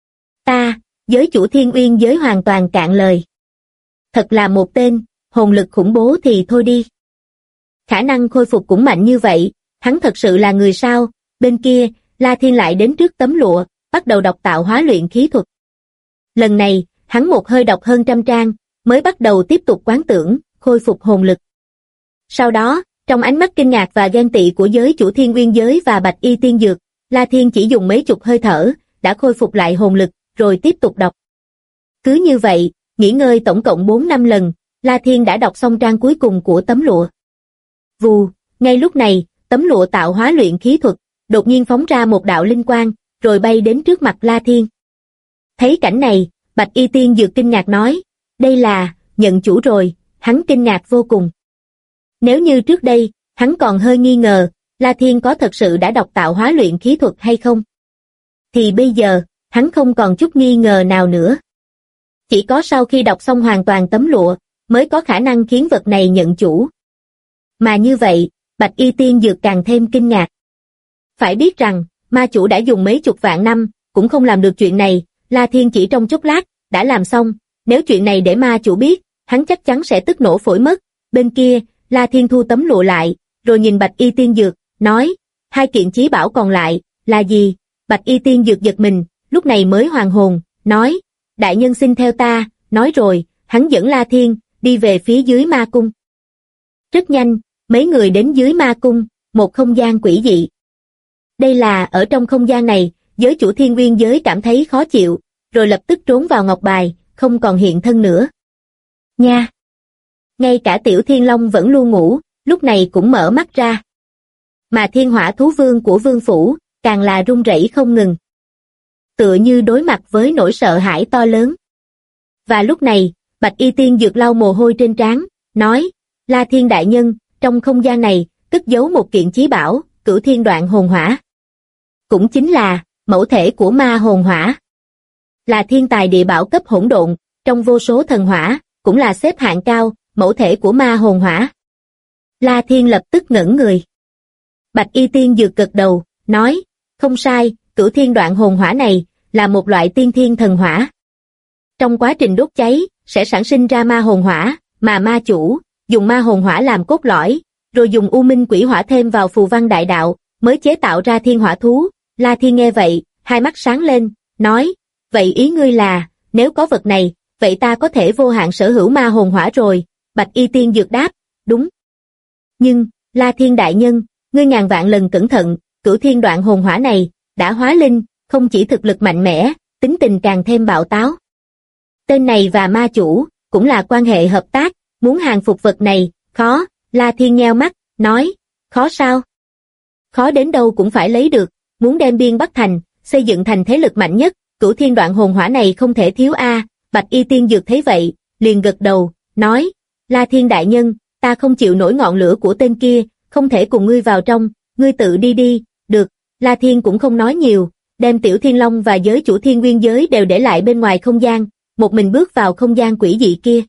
Giới chủ Thiên Uyên giới hoàn toàn cạn lời. Thật là một tên, hồn lực khủng bố thì thôi đi. Khả năng khôi phục cũng mạnh như vậy, hắn thật sự là người sao? Bên kia, La Thiên lại đến trước tấm lụa, bắt đầu đọc tạo hóa luyện khí thuật. Lần này, hắn một hơi đọc hơn 100 trang, mới bắt đầu tiếp tục quán tưởng, khôi phục hồn lực. Sau đó, trong ánh mắt kinh ngạc và ghen tị của giới chủ Thiên Uyên giới và Bạch Y Tiên Dược, La Thiên chỉ dùng mấy chục hơi thở, đã khôi phục lại hồn lực, rồi tiếp tục đọc. Cứ như vậy, nghỉ ngơi tổng cộng 4-5 lần, La Thiên đã đọc xong trang cuối cùng của tấm lụa. Vù, ngay lúc này, tấm lụa tạo hóa luyện khí thuật, đột nhiên phóng ra một đạo linh quang, rồi bay đến trước mặt La Thiên. Thấy cảnh này, Bạch Y Tiên Dược kinh ngạc nói, đây là, nhận chủ rồi, hắn kinh ngạc vô cùng. Nếu như trước đây, hắn còn hơi nghi ngờ, La Thiên có thật sự đã đọc tạo hóa luyện khí thuật hay không? Thì bây giờ, hắn không còn chút nghi ngờ nào nữa. Chỉ có sau khi đọc xong hoàn toàn tấm lụa, mới có khả năng khiến vật này nhận chủ. Mà như vậy, Bạch Y Tiên Dược càng thêm kinh ngạc. Phải biết rằng, ma chủ đã dùng mấy chục vạn năm, cũng không làm được chuyện này, La Thiên chỉ trong chốc lát, đã làm xong, nếu chuyện này để ma chủ biết, hắn chắc chắn sẽ tức nổ phổi mất. Bên kia, La Thiên thu tấm lụa lại, rồi nhìn Bạch Y Tiên Dược, nói, 2 kiện chí bảo còn lại, là gì? Bạch Y Tiên Dược giật mình, lúc này mới hoàn hồn, nói, đại nhân xin theo ta, nói rồi, hắn dẫn La Thiên, đi về phía dưới ma cung. Rất nhanh, mấy người đến dưới ma cung, một không gian quỷ dị. Đây là, ở trong không gian này, giới chủ thiên nguyên giới cảm thấy khó chịu, rồi lập tức trốn vào ngọc bài, không còn hiện thân nữa. Nha! Ngay cả Tiểu Thiên Long vẫn luôn ngủ, lúc này cũng mở mắt ra. Mà Thiên Hỏa Thú Vương của Vương Phủ, càng là run rẩy không ngừng. Tựa như đối mặt với nỗi sợ hãi to lớn. Và lúc này, Bạch Y Tiên Dược lau mồ hôi trên trán, nói, La Thiên đại nhân, trong không gian này, cất giấu một kiện chí bảo, Cửu Thiên Đoạn Hồn Hỏa. Cũng chính là, mẫu thể của ma hồn hỏa. Là thiên tài địa bảo cấp hỗn độn, trong vô số thần hỏa, cũng là xếp hạng cao, mẫu thể của ma hồn hỏa. La Thiên lập tức ngẩn người. Bạch Y Tiên Dược gật đầu, nói, không sai, Cửu Thiên Đoạn Hồn Hỏa này, là một loại tiên thiên thần hỏa. Trong quá trình đốt cháy, sẽ sản sinh ra ma hồn hỏa, mà ma chủ, dùng ma hồn hỏa làm cốt lõi, rồi dùng u minh quỷ hỏa thêm vào phù văn đại đạo, mới chế tạo ra thiên hỏa thú. La Thiên nghe vậy, hai mắt sáng lên, nói, vậy ý ngươi là, nếu có vật này, vậy ta có thể vô hạn sở hữu ma hồn hỏa rồi. Bạch Y Tiên Dược đáp, đúng. Nhưng, La Thiên đại nhân, ngươi ngàn vạn lần cẩn thận, Cửu Thiên Đoạn Hồn Hỏa này, đã hóa linh, không chỉ thực lực mạnh mẽ, tính tình càng thêm bạo táo. Tên này và ma chủ, cũng là quan hệ hợp tác, muốn hàng phục vật này, khó. La Thiên nheo mắt, nói, khó sao? Khó đến đâu cũng phải lấy được, muốn đem Biên Bắc Thành, xây dựng thành thế lực mạnh nhất, Cửu Thiên Đoạn Hồn Hỏa này không thể thiếu a. Bạch Y Tiên Dược thấy vậy, liền gật đầu, nói, La Thiên đại nhân, ta không chịu nổi ngọn lửa của tên kia, không thể cùng ngươi vào trong, ngươi tự đi đi. Được. La Thiên cũng không nói nhiều, đem Tiểu Thiên Long và giới chủ thiên nguyên giới đều để lại bên ngoài không gian, một mình bước vào không gian quỷ dị kia.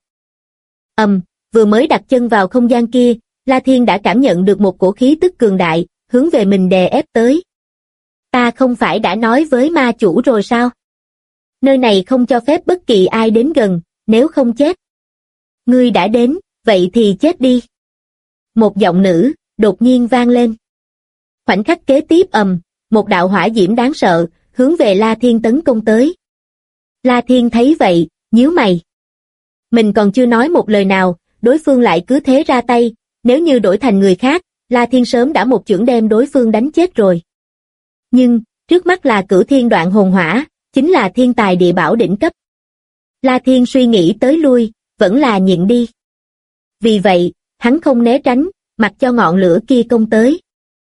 Vừa mới đặt chân vào không gian kia, La Thiên đã cảm nhận được một cổ khí tức cường đại, hướng về mình đè ép tới. Ta không phải đã nói với ma chủ rồi sao? Nơi này không cho phép bất kỳ ai đến gần, nếu không chết. Ngươi đã đến, vậy thì chết đi. Một giọng nữ, đột nhiên vang lên. Khoảnh khắc kế tiếp một đạo hỏa diễm đáng sợ, hướng về La Thiên tấn công tới. La Thiên thấy vậy, nhíu mày. Mình còn chưa nói một lời nào, đối phương lại cứ thế ra tay, nếu như đổi thành người khác, La Thiên sớm đã một chưởng đem đối phương đánh chết rồi. Nhưng, trước mắt là Cửu Thiên Đoạn Hồn Hỏa, chính là thiên tài địa bảo đỉnh cấp. La Thiên suy nghĩ tới lui, vẫn là nhịn đi. Vì vậy, hắn không né tránh, mặc cho ngọn lửa kia công tới.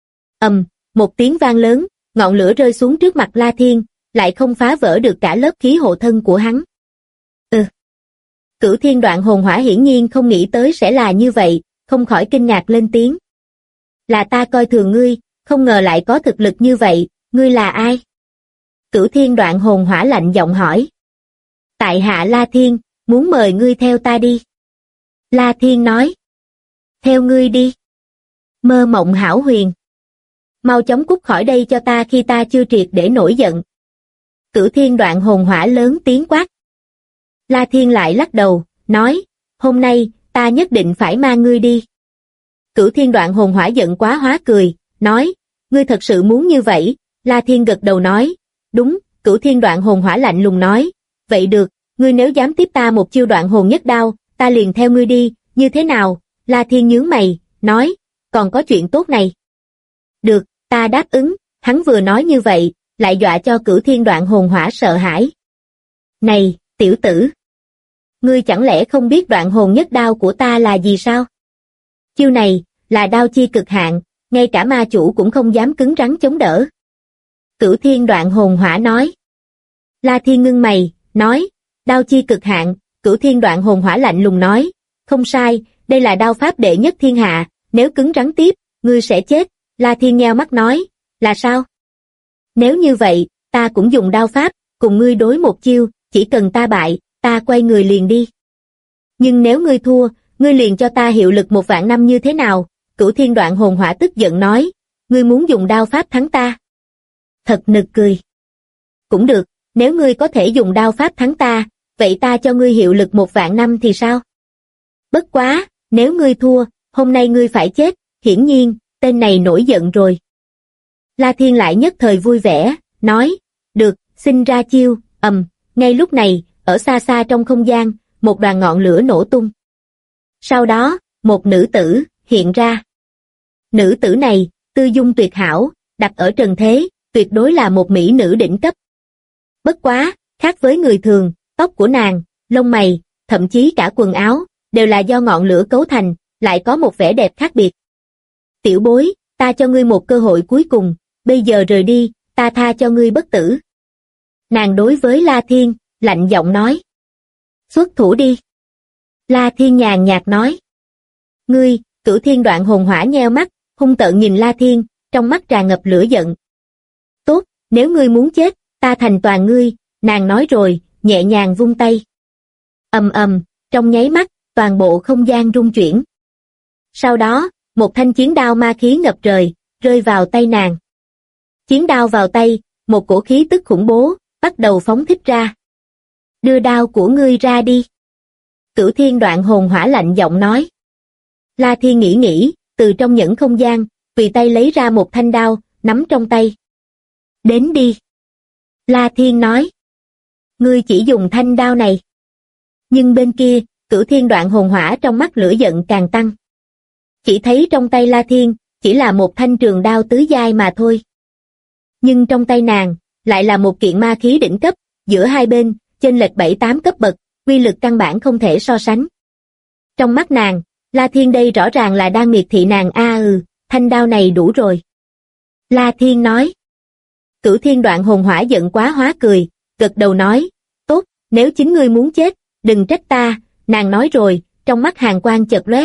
Một tiếng vang lớn, ngọn lửa rơi xuống trước mặt La Thiên, lại không phá vỡ được cả lớp khí hộ thân của hắn. Cửu Thiên Đoạn Hồn Hỏa hiển nhiên không nghĩ tới sẽ là như vậy, không khỏi kinh ngạc lên tiếng. Là ta coi thường ngươi, không ngờ lại có thực lực như vậy, ngươi là ai? Cửu Thiên Đoạn Hồn Hỏa lạnh giọng hỏi. Tại hạ La Thiên, muốn mời ngươi theo ta đi. La Thiên nói. Theo ngươi đi. Mơ mộng hão huyền. Mau chóng cút khỏi đây cho ta khi ta chưa triệt để nổi giận. Cửu Thiên Đoạn Hồn Hỏa lớn tiếng quát. La Thiên lại lắc đầu, nói, hôm nay, ta nhất định phải mang ngươi đi. Cửu Thiên Đoạn Hồn Hỏa giận quá hóa cười, nói, ngươi thật sự muốn như vậy? La Thiên gật đầu nói, đúng. Cửu Thiên Đoạn Hồn Hỏa lạnh lùng nói, vậy được, ngươi nếu dám tiếp ta một chiêu đoạn hồn nhất đao, ta liền theo ngươi đi, như thế nào? La Thiên nhướng mày, nói, còn có chuyện tốt này. Được, ta đáp ứng. hắn vừa nói như vậy, lại dọa cho Cửu Thiên Đoạn Hồn Hỏa sợ hãi. Này, tiểu tử! Ngươi chẳng lẽ không biết đoạn hồn nhất đao của ta là gì sao? Chiêu này, là đao chi cực hạn, ngay cả ma chủ cũng không dám cứng rắn chống đỡ. Cửu Thiên Đoạn Hồn Hỏa nói. La Thiên ngưng mày, nói, đao chi cực hạn, Cửu Thiên Đoạn Hồn Hỏa lạnh lùng nói, không sai, đây là đao pháp đệ nhất thiên hạ, nếu cứng rắn tiếp, ngươi sẽ chết. La Thiên nheo mắt nói, là sao? Nếu như vậy, ta cũng dùng đao pháp, cùng ngươi đối một chiêu, chỉ cần ta bại, ta quay người liền đi. Nhưng nếu ngươi thua, ngươi liền cho ta hiệu lực 1.000 năm như thế nào? Cửu Thiên Đoạn Hồn Hỏa tức giận nói, ngươi muốn dùng đao pháp thắng ta? Thật nực cười. Cũng được, nếu ngươi có thể dùng đao pháp thắng ta, vậy ta cho ngươi hiệu lực 1.000 năm thì sao? Bất quá, nếu ngươi thua, hôm nay ngươi phải chết, hiển nhiên, tên này nổi giận rồi. La Thiên lại nhất thời vui vẻ, nói, được, xin ra chiêu, ngay lúc này, ở xa xa trong không gian, một đoàn ngọn lửa nổ tung. Sau đó, một nữ tử hiện ra. Nữ tử này, tư dung tuyệt hảo, đặt ở trần thế, tuyệt đối là một mỹ nữ đỉnh cấp. Bất quá, khác với người thường, tóc của nàng, lông mày, thậm chí cả quần áo, đều là do ngọn lửa cấu thành, lại có một vẻ đẹp khác biệt. Tiểu bối, ta cho ngươi một cơ hội cuối cùng, bây giờ rời đi, ta tha cho ngươi bất tử. Nàng đối với La Thiên, lạnh giọng nói. Xuất thủ đi. La Thiên nhàn nhạt nói. Ngươi, Cửu Thiên Đoạn Hồn Hỏa nheo mắt, hung tợn nhìn La Thiên, trong mắt tràn ngập lửa giận. Tốt, nếu ngươi muốn chết, ta thành toàn ngươi, nàng nói rồi, nhẹ nhàng vung tay. Trong nháy mắt, toàn bộ không gian rung chuyển. Sau đó, một thanh chiến đao ma khí ngập trời, rơi vào tay nàng. Chiến đao vào tay, một cổ khí tức khủng bố, bắt đầu phóng thích ra. Đưa đao của ngươi ra đi. Cửu Thiên Đoạn Hồn Hỏa lạnh giọng nói. La Thiên nghĩ, từ trong nhẫn không gian, tùy tay lấy ra một thanh đao, nắm trong tay. Đến đi. La Thiên nói. Ngươi chỉ dùng thanh đao này. Nhưng bên kia, Cửu Thiên Đoạn Hồn Hỏa trong mắt lửa giận càng tăng. Chỉ thấy trong tay La Thiên, chỉ là một thanh trường đao tứ giai mà thôi. Nhưng trong tay nàng, lại là một kiện ma khí đỉnh cấp, giữa hai bên, chênh lệch 7-8 cấp bậc, uy lực căn bản không thể so sánh. Trong mắt nàng, La Thiên đây rõ ràng là đang miệt thị nàng thanh đao này đủ rồi. La Thiên nói. Cửu Thiên Đoạn Hồn Hỏa giận quá hóa cười, gật đầu nói, tốt, nếu chính ngươi muốn chết, đừng trách ta, nàng nói rồi, trong mắt hàn quang chợt lóe.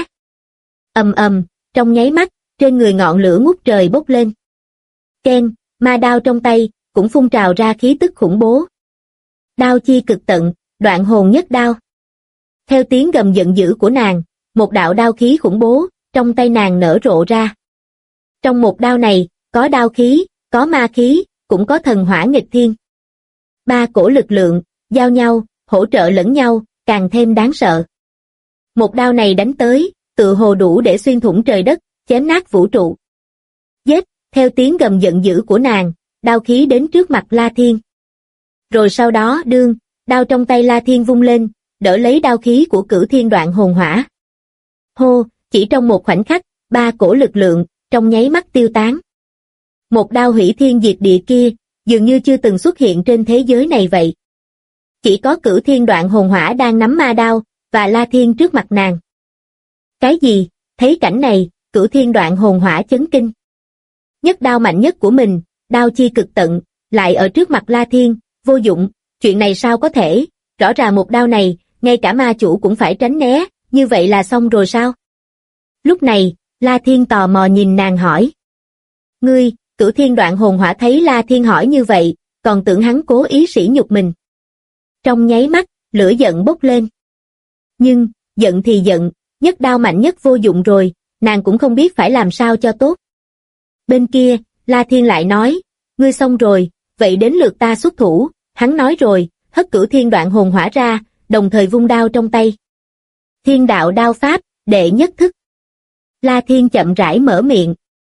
Trong nháy mắt, trên người ngọn lửa ngút trời bốc lên. Keng, ma đao trong tay, cũng phun trào ra khí tức khủng bố. Đao chi cực tận, đoạn hồn nhất đao. Theo tiếng gầm giận dữ của nàng, một đạo đao khí khủng bố, trong tay nàng nở rộ ra. Trong một đao này, có đao khí, có ma khí, cũng có thần hỏa nghịch thiên. Ba cổ lực lượng, giao nhau, hỗ trợ lẫn nhau, càng thêm đáng sợ. Một đao này đánh tới, tựa hồ đủ để xuyên thủng trời đất, chém nát vũ trụ. Giết, theo tiếng gầm giận dữ của nàng, đao khí đến trước mặt La Thiên. Rồi sau đó đao trong tay La Thiên vung lên, đỡ lấy đao khí của Cửu Thiên Đoạn Hồn Hỏa. Hô, chỉ trong một khoảnh khắc, ba cổ lực lượng, trong nháy mắt tiêu tán. Một đao hủy thiên diệt địa kia, dường như chưa từng xuất hiện trên thế giới này vậy. Chỉ có Cửu Thiên Đoạn Hồn Hỏa đang nắm ma đao, và La Thiên trước mặt nàng. Cái gì? Thấy cảnh này, Cửu Thiên Đoạn Hồn Hỏa chấn kinh. Nhất đao mạnh nhất của mình, đao chi cực tận, lại ở trước mặt La Thiên, vô dụng, chuyện này sao có thể, rõ ràng một đao này, ngay cả ma chủ cũng phải tránh né, như vậy là xong rồi sao? Lúc này, La Thiên tò mò nhìn nàng hỏi. Ngươi, Cửu Thiên Đoạn Hồn Hỏa thấy La Thiên hỏi như vậy, còn tưởng hắn cố ý sỉ nhục mình. Trong nháy mắt, lửa giận bốc lên. Nhưng, giận thì giận, nhất đao mạnh nhất vô dụng rồi, nàng cũng không biết phải làm sao cho tốt. Bên kia, La Thiên lại nói, ngươi xong rồi, vậy đến lượt ta xuất thủ, hắn nói rồi, hất Cửu Thiên Đoạn Hồn Hỏa ra, đồng thời vung đao trong tay. Thiên đạo đao pháp, đệ nhất thức. La Thiên chậm rãi mở miệng.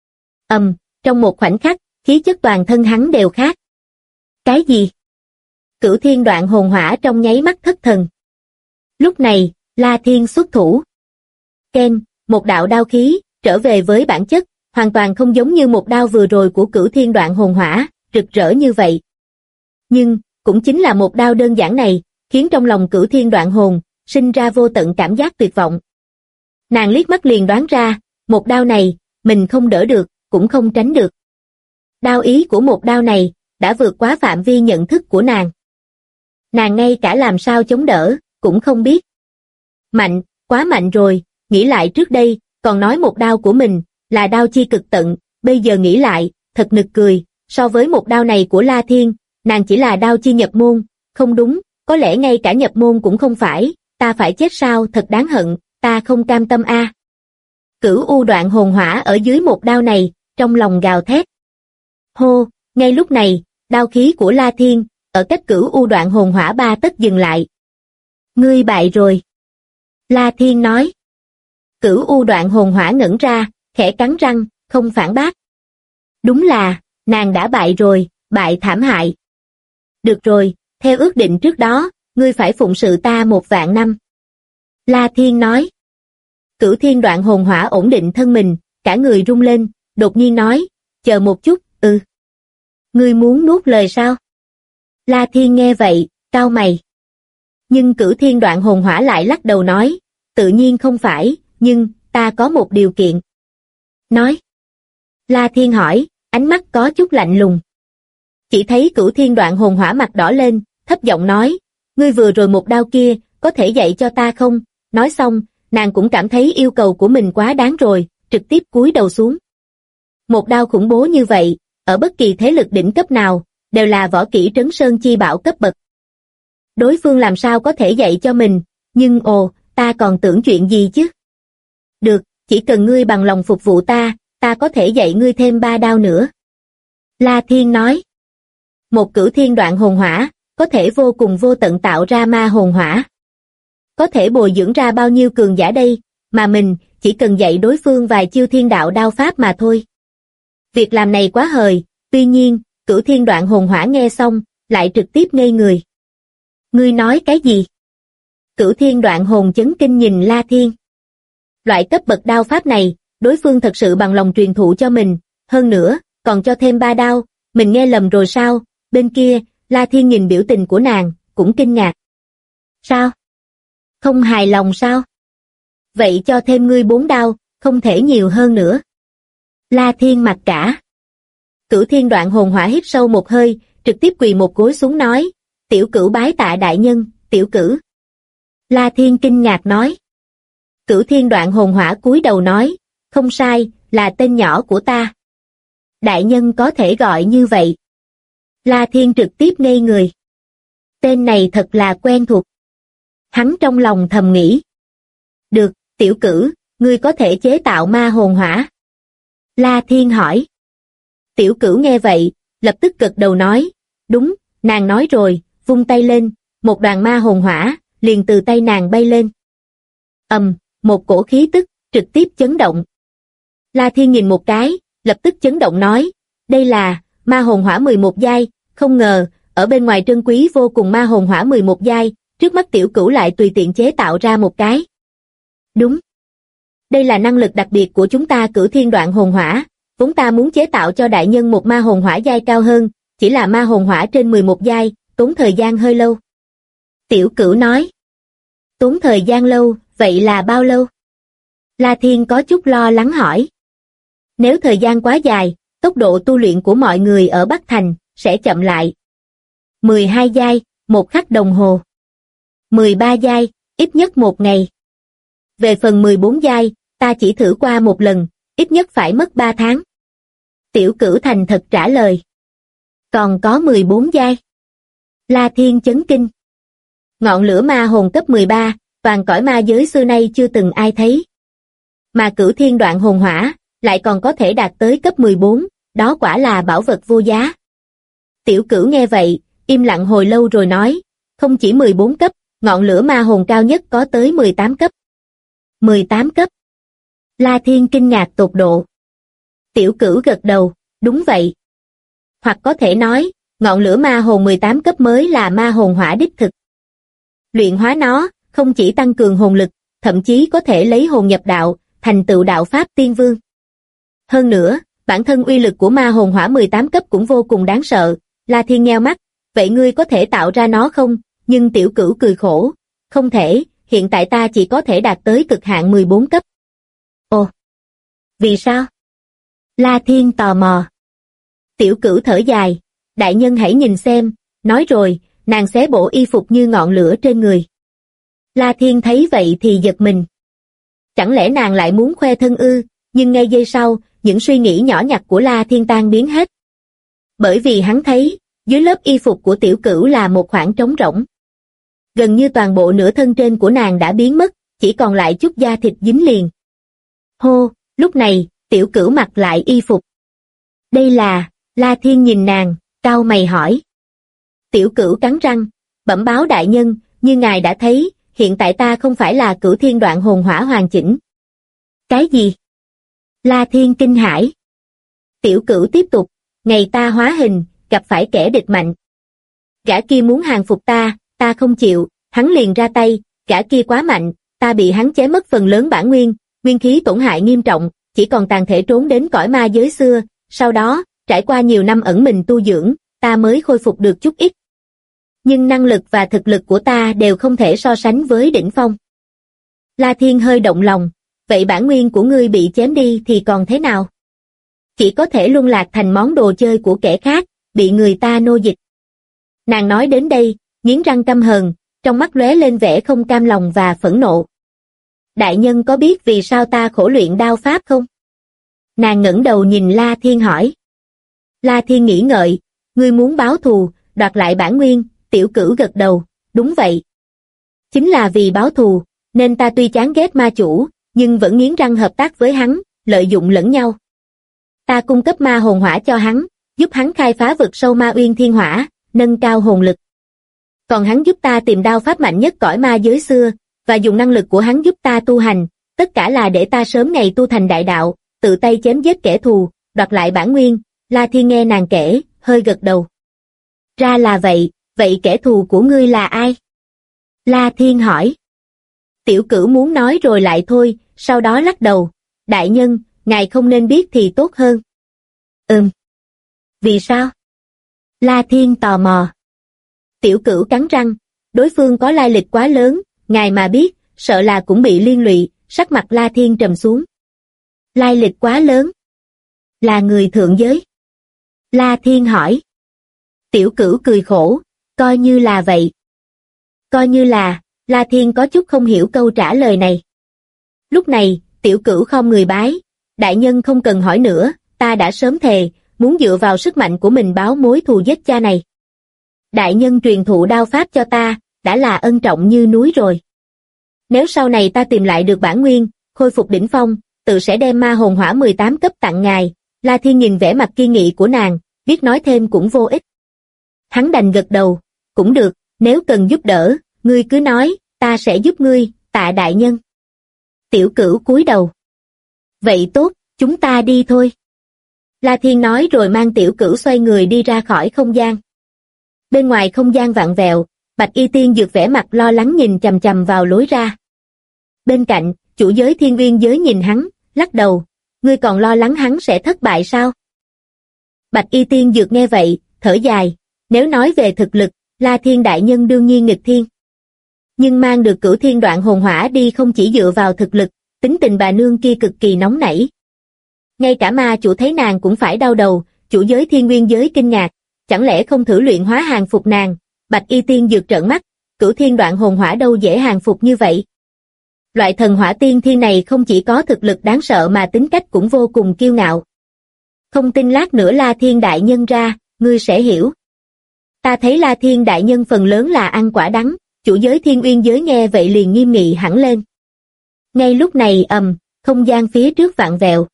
Trong một khoảnh khắc, khí chất toàn thân hắn đều khác. Cái gì? Cửu Thiên Đoạn Hồn Hỏa trong nháy mắt thất thần. Lúc này, La Thiên xuất thủ. Keng, một đạo đao khí, trở về với bản chất, hoàn toàn không giống như một đao vừa rồi của Cửu Thiên Đoạn Hồn Hỏa, rực rỡ như vậy. Nhưng, cũng chính là một đao đơn giản này, khiến trong lòng Cửu Thiên Đoạn Hồn sinh ra vô tận cảm giác tuyệt vọng. Nàng liếc mắt liền đoán ra, một đao này, mình không đỡ được, cũng không tránh được. Đao ý của một đao này, đã vượt quá phạm vi nhận thức của nàng. Nàng ngay cả làm sao chống đỡ, cũng không biết. Mạnh, quá mạnh rồi, nghĩ lại trước đây, còn nói một đao của mình, là đao chi cực tận, bây giờ nghĩ lại, thật nực cười, so với một đao này của La Thiên, nàng chỉ là đao chi nhập môn, không đúng, có lẽ ngay cả nhập môn cũng không phải, ta phải chết sao, thật đáng hận, ta không cam tâm a. Cửu U Đoạn Hồn Hỏa ở dưới một đao này, trong lòng gào thét. Hô, ngay lúc này, đao khí của La Thiên, ở cách Cửu U Đoạn Hồn Hỏa 3 tấc dừng lại. Ngươi bại rồi. La Thiên nói. Cửu U Đoạn Hồn Hỏa ngẩn ra, khẽ cắn răng, không phản bác. Đúng là, nàng đã bại rồi, bại thảm hại. Được rồi, theo ước định trước đó, ngươi phải phụng sự ta 1.000 năm. La Thiên nói. Cửu Thiên Đoạn Hồn Hỏa ổn định thân mình, cả người rung lên, đột nhiên nói, chờ một chút, Ngươi muốn nuốt lời sao? La Thiên nghe vậy, cau mày. Nhưng Cửu Thiên Đoạn Hồn Hỏa lại lắc đầu nói, tự nhiên không phải, nhưng, ta có một điều kiện. Nói. La Thiên hỏi, ánh mắt có chút lạnh lùng. Chỉ thấy Cửu Thiên Đoạn Hồn Hỏa mặt đỏ lên, thấp giọng nói, ngươi vừa rồi một đao kia, có thể dạy cho ta không? Nói xong, nàng cũng cảm thấy yêu cầu của mình quá đáng rồi, trực tiếp cúi đầu xuống. Một đao khủng bố như vậy, ở bất kỳ thế lực đỉnh cấp nào, đều là võ kỹ trấn sơn chi bảo cấp bậc. Đối phương làm sao có thể dạy cho mình, nhưng ta còn tưởng chuyện gì chứ? Được, chỉ cần ngươi bằng lòng phục vụ ta có thể dạy ngươi thêm 3 đao nữa. La Thiên nói. Một Cửu Thiên Đoạn Hồn Hỏa, có thể vô cùng vô tận tạo ra ma hồn hỏa. Có thể bồi dưỡng ra bao nhiêu cường giả đây, mà mình chỉ cần dạy đối phương vài chiêu thiên đạo đao pháp mà thôi. Việc làm này quá hời, tuy nhiên, Cửu Thiên Đoạn Hồn Hỏa nghe xong, lại trực tiếp ngây người. Ngươi nói cái gì? Cửu Thiên Đoạn Hồn chấn kinh nhìn La Thiên. Loại cấp bậc đao pháp này, đối phương thật sự bằng lòng truyền thụ cho mình, hơn nữa, còn cho thêm 3 đao, mình nghe lầm rồi sao? Bên kia, La Thiên nhìn biểu tình của nàng, cũng kinh ngạc. Sao? Không hài lòng sao? Vậy cho thêm ngươi 4 đao, không thể nhiều hơn nữa. La Thiên mặc cả. Cửu Thiên Đoạn Hồn Hỏa hít sâu một hơi, trực tiếp quỳ một gối xuống nói, tiểu cửu bái tạ đại nhân, tiểu cửu. La Thiên kinh ngạc nói. Cửu Thiên Đoạn Hồn Hỏa cúi đầu nói, không sai, là tên nhỏ của ta. Đại nhân có thể gọi như vậy. La Thiên trực tiếp ngây người. Tên này thật là quen thuộc. Hắn trong lòng thầm nghĩ. Được, tiểu cửu, ngươi có thể chế tạo ma hồn hỏa. La Thiên hỏi. Tiểu cửu nghe vậy, lập tức gật đầu nói, đúng, nàng nói rồi, vung tay lên, một đoàn ma hồn hỏa, liền từ tay nàng bay lên. Một cổ khí tức, trực tiếp chấn động. La Thiên nhìn một cái, lập tức chấn động nói, đây là, ma hồn hỏa 11 giai, không ngờ, ở bên ngoài trân quý vô cùng ma hồn hỏa 11 giai, trước mắt tiểu cửu lại tùy tiện chế tạo ra một cái. Đúng. Đây là năng lực đặc biệt của chúng ta Cửu Thiên Đoạn Hồn Hỏa, vốn ta muốn chế tạo cho đại nhân một ma hồn hỏa giai cao hơn, chỉ là ma hồn hỏa trên 11 giai, tốn thời gian hơi lâu. Tiểu cửu nói. Tốn thời gian lâu, vậy là bao lâu? La Thiên có chút lo lắng hỏi. Nếu thời gian quá dài, tốc độ tu luyện của mọi người ở Bắc Thành sẽ chậm lại. 12 giai, 1 khắc đồng hồ. 13 giai, ít nhất 1 ngày. Về phần 14 giai, ta chỉ thử qua một lần, ít nhất phải mất 3 tháng. Tiểu cửu thành thật trả lời. Còn có 14 giai. La Thiên chấn kinh. Ngọn lửa ma hồn cấp 13, toàn cõi ma giới xưa nay chưa từng ai thấy. Mà Cửu Thiên Đoạn Hồn Hỏa, lại còn có thể đạt tới cấp 14, đó quả là bảo vật vô giá. Tiểu cửu nghe vậy, im lặng hồi lâu rồi nói, không chỉ 14 cấp, ngọn lửa ma hồn cao nhất có tới 18 cấp. 18 cấp. La Thiên kinh ngạc tột độ. Tiểu cửu gật đầu, đúng vậy. Hoặc có thể nói, ngọn lửa ma hồn 18 cấp mới là ma hồn hỏa đích thực. Luyện hóa nó, không chỉ tăng cường hồn lực, thậm chí có thể lấy hồn nhập đạo, thành tựu đạo pháp tiên vương. Hơn nữa, bản thân uy lực của ma hồn hỏa 18 cấp cũng vô cùng đáng sợ. La Thiên nheo mắt, vậy ngươi có thể tạo ra nó không? Nhưng Tiểu Cửu cười khổ, không thể, hiện tại ta chỉ có thể đạt tới cực hạn 14 cấp. Ồ, vì sao? La Thiên tò mò. Tiểu Cửu thở dài, đại nhân hãy nhìn xem, nói rồi, nàng xé bộ y phục như ngọn lửa trên người. La Thiên thấy vậy thì giật mình. Chẳng lẽ nàng lại muốn khoe thân ư? Nhưng ngay giây sau, những suy nghĩ nhỏ nhặt của La Thiên tan biến hết. Bởi vì hắn thấy, dưới lớp y phục của Tiểu Cửu là một khoảng trống rỗng. Gần như toàn bộ nửa thân trên của nàng đã biến mất, chỉ còn lại chút da thịt dính liền. Hô, lúc này, Tiểu Cửu mặc lại y phục. Đây là, La Thiên nhìn nàng, cau mày hỏi. Tiểu Cửu cắn răng, bẩm báo đại nhân, như ngài đã thấy, hiện tại ta không phải là Cửu Thiên Đoạn Hồn Hỏa hoàn chỉnh. Cái gì? La Thiên kinh hãi. Tiểu Cửu tiếp tục, ngày ta hóa hình, gặp phải kẻ địch mạnh. Gã kia muốn hàng phục ta không chịu, hắn liền ra tay, gã kia quá mạnh, ta bị hắn chém mất phần lớn bản nguyên, nguyên khí tổn hại nghiêm trọng, chỉ còn tàn thể trốn đến cõi ma giới xưa, sau đó, trải qua nhiều năm ẩn mình tu dưỡng, ta mới khôi phục được chút ít. Nhưng năng lực và thực lực của ta đều không thể so sánh với đỉnh phong. La Thiên hơi động lòng, vậy bản nguyên của ngươi bị chém đi thì còn thế nào? Chỉ có thể luân lạc thành món đồ chơi của kẻ khác, bị người ta nô dịch. Nàng nói đến đây, nghiến răng căm hờn, trong mắt lóe lên vẻ không cam lòng và phẫn nộ. Đại nhân có biết vì sao ta khổ luyện đao pháp không? Nàng ngẩng đầu nhìn La Thiên hỏi. La Thiên nghĩ ngợi, ngươi muốn báo thù, đoạt lại bản nguyên, Tiểu Cửu gật đầu, đúng vậy. Chính là vì báo thù, nên ta tuy chán ghét ma chủ, nhưng vẫn nghiến răng hợp tác với hắn, lợi dụng lẫn nhau. Ta cung cấp ma hồn hỏa cho hắn, giúp hắn khai phá vực sâu ma uyên thiên hỏa, nâng cao hồn lực. Còn hắn giúp ta tìm đao pháp mạnh nhất cõi ma giới xưa, và dùng năng lực của hắn giúp ta tu hành, tất cả là để ta sớm ngày tu thành đại đạo, tự tay chém giết kẻ thù, đoạt lại bản nguyên. La Thiên nghe nàng kể, hơi gật đầu. Ra là vậy, vậy kẻ thù của ngươi là ai? La Thiên hỏi. Tiểu Cửu muốn nói rồi lại thôi, sau đó lắc đầu. Đại nhân, ngài không nên biết thì tốt hơn. Vì sao? La Thiên tò mò. Tiểu Cửu cắn răng, đối phương có lai lịch quá lớn, ngài mà biết, sợ là cũng bị liên lụy, sắc mặt La Thiên trầm xuống. Lai lịch quá lớn? Là người thượng giới? La Thiên hỏi. Tiểu Cửu cười khổ, coi như là vậy. Coi như là, La Thiên có chút không hiểu câu trả lời này. Lúc này, Tiểu Cửu khom người bái, đại nhân không cần hỏi nữa, ta đã sớm thề, muốn dựa vào sức mạnh của mình báo mối thù giết cha này. Đại nhân truyền thụ đao pháp cho ta, đã là ân trọng như núi rồi. Nếu sau này ta tìm lại được bản nguyên, khôi phục đỉnh phong, tự sẽ đem ma hồn hỏa 18 cấp tặng ngài. La Thiên nhìn vẻ mặt kiên nghị của nàng, biết nói thêm cũng vô ích. Hắn đành gật đầu, cũng được, nếu cần giúp đỡ, ngươi cứ nói, ta sẽ giúp ngươi, tạ đại nhân. Tiểu Cửu cúi đầu. Vậy tốt, chúng ta đi thôi. La Thiên nói rồi mang Tiểu Cửu xoay người đi ra khỏi không gian. Bên ngoài không gian vặn vẹo, Bạch Y Tiên Dược vẻ mặt lo lắng nhìn chằm chằm vào lối ra. Bên cạnh, chủ giới Thiên Uyên giới nhìn hắn, lắc đầu, ngươi còn lo lắng hắn sẽ thất bại sao? Bạch Y Tiên Dược nghe vậy, thở dài, nếu nói về thực lực, La Thiên đại nhân đương nhiên nghịch thiên. Nhưng mang được Cửu Thiên Đoạn Hồn Hỏa đi không chỉ dựa vào thực lực, tính tình bà nương kia cực kỳ nóng nảy. Ngay cả ma chủ thấy nàng cũng phải đau đầu, chủ giới Thiên Nguyên giới kinh ngạc, chẳng lẽ không thử luyện hóa hàng phục nàng? Bạch Y Tiên Dược trợn mắt, Cửu Thiên Đoạn Hồn Hỏa đâu dễ hàng phục như vậy. Loại thần hỏa tiên thiên này không chỉ có thực lực đáng sợ mà tính cách cũng vô cùng kiêu ngạo. Không tin lát nữa La Thiên đại nhân ra, ngươi sẽ hiểu. Ta thấy La Thiên đại nhân phần lớn là ăn quả đắng, chủ giới Thiên Uyên giới nghe vậy liền nghiêm nghị hẳn lên. Ngay lúc này không gian phía trước vặn vẹo.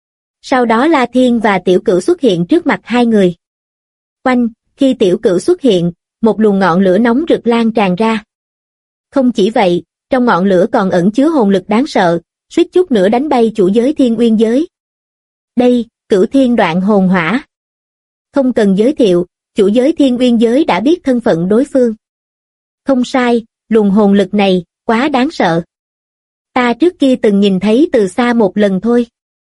Sau đó La Thiên và Tiểu Cửu xuất hiện trước mặt hai người. Oanh, khi Tiểu Cửu xuất hiện, một luồng ngọn lửa nóng rực lan tràn ra. Không chỉ vậy, trong ngọn lửa còn ẩn chứa hồn lực đáng sợ, suýt chút nữa đánh bay chủ giới Thiên Uyên giới. Đây, Cửu Thiên Đoạn Hồn Hỏa. Không cần giới thiệu, chủ giới Thiên Uyên giới đã biết thân phận đối phương. Không sai, luồng hồn lực này, quá đáng sợ. Ta trước kia từng nhìn thấy từ xa một lần thôi.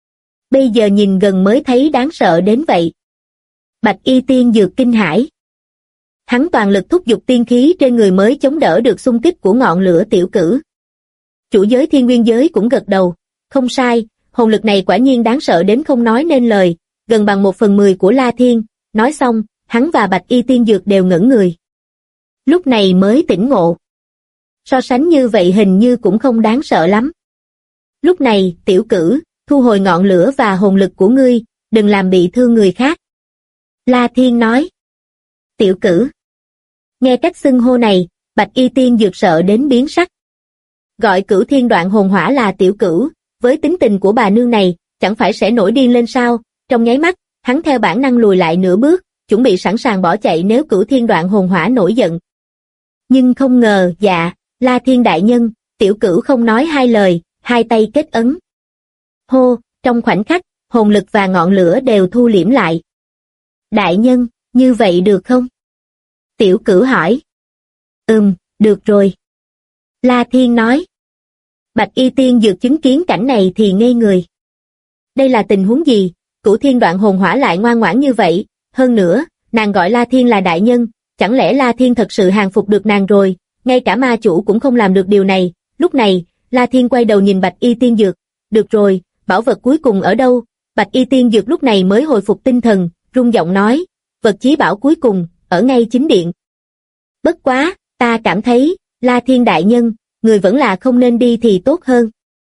Bây giờ nhìn gần mới thấy đáng sợ đến vậy. Bạch y tiên dược kinh hãi. Hắn toàn lực thúc giục tiên khí trên người mới chống đỡ được xung kích của ngọn lửa tiểu cử. Chủ giới thiên nguyên giới cũng gật đầu, không sai, hồn lực này quả nhiên đáng sợ đến không nói nên lời, gần bằng 1/10 của La Thiên. Nói xong, hắn và Bạch y tiên dược đều ngẩn người. Lúc này mới tỉnh ngộ. So sánh như vậy hình như cũng không đáng sợ lắm. Lúc này, tiểu cử, thu hồi ngọn lửa và hồn lực của ngươi, đừng làm bị thương người khác. La Thiên nói. Tiểu cử. Nghe cách xưng hô này, Bạch y tiên dược sợ đến biến sắc. Gọi Cửu Thiên Đoạn Hồn Hỏa là tiểu cửu, với tính tình của bà nương này, chẳng phải sẽ nổi điên lên sao? Trong nháy mắt, hắn theo bản năng lùi lại nửa bước, chuẩn bị sẵn sàng bỏ chạy nếu Cửu Thiên Đoạn Hồn Hỏa nổi giận. Nhưng không ngờ, dạ, La Thiên đại nhân, tiểu cửu không nói hai lời, hai tay kết ấn. Hô, trong khoảnh khắc, hồn lực và ngọn lửa đều thu liễm lại. Đại nhân, như vậy được không? Tiểu cửu hỏi. Được rồi. La Thiên nói. Bạch y tiên dược chứng kiến cảnh này thì ngây người. Đây là tình huống gì? Cửu Thiên Đoạn Hồn Hỏa lại ngoan ngoãn như vậy, hơn nữa, nàng gọi La Thiên là đại nhân, chẳng lẽ La Thiên thật sự hàng phục được nàng rồi, ngay cả ma chủ cũng không làm được điều này. Lúc này, La Thiên quay đầu nhìn Bạch y tiên dược, được rồi, bảo vật cuối cùng ở đâu? Bạch y tiên dược lúc này mới hồi phục tinh thần, rung giọng nói, vật chí bảo cuối cùng, ở ngay chính điện. Bất quá, ta cảm thấy, La Thiên đại nhân, người vẫn là không nên đi thì tốt hơn.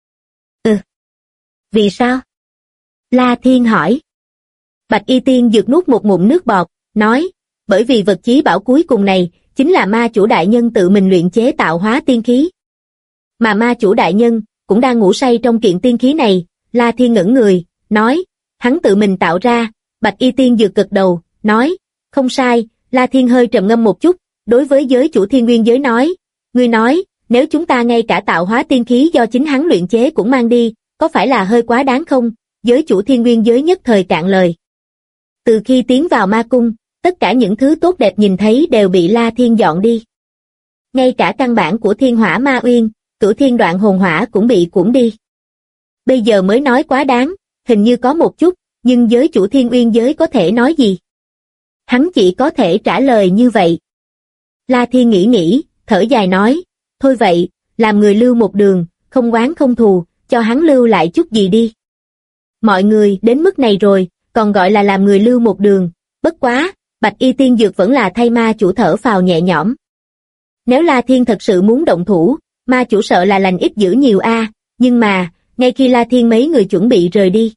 Vì sao? La Thiên hỏi. Bạch y tiên dược nuốt một ngụm nước bọt, nói, bởi vì vật chí bảo cuối cùng này, chính là ma chủ đại nhân tự mình luyện chế tạo hóa tiên khí. Mà ma chủ đại nhân, cũng đang ngủ say trong kiện tiên khí này. La Thiên ngẩn người, nói, hắn tự mình tạo ra. Bạch y tiên dược gật đầu, nói, không sai. La Thiên hơi trầm ngâm một chút, đối với giới chủ thiên nguyên giới nói, ngươi nói, nếu chúng ta ngay cả tạo hóa tiên khí do chính hắn luyện chế cũng mang đi, có phải là hơi quá đáng không? Giới chủ thiên nguyên giới nhất thời cạn lời. Từ khi tiến vào ma cung, tất cả những thứ tốt đẹp nhìn thấy đều bị La Thiên dọn đi. Ngay cả căn bản của Thiên Hỏa Ma Uyên, Cửu Thiên Đoạn Hồn Hỏa cũng bị cuỗm đi. Bây giờ mới nói quá đáng, hình như có một chút, nhưng giới chủ thiên uyên giới có thể nói gì? Hắn chỉ có thể trả lời như vậy. La Thiên nghĩ, thở dài nói, thôi vậy, làm người lưu một đường, không oán không thù, cho hắn lưu lại chút gì đi. Mọi người đến mức này rồi, còn gọi là làm người lưu một đường, bất quá, Bạch y tiên dược vẫn là thay ma chủ thở phào nhẹ nhõm. Nếu La Thiên thật sự muốn động thủ, ma chủ sợ là lành ít dữ nhiều a, nhưng mà, ngay khi La Thiên mấy người chuẩn bị rời đi.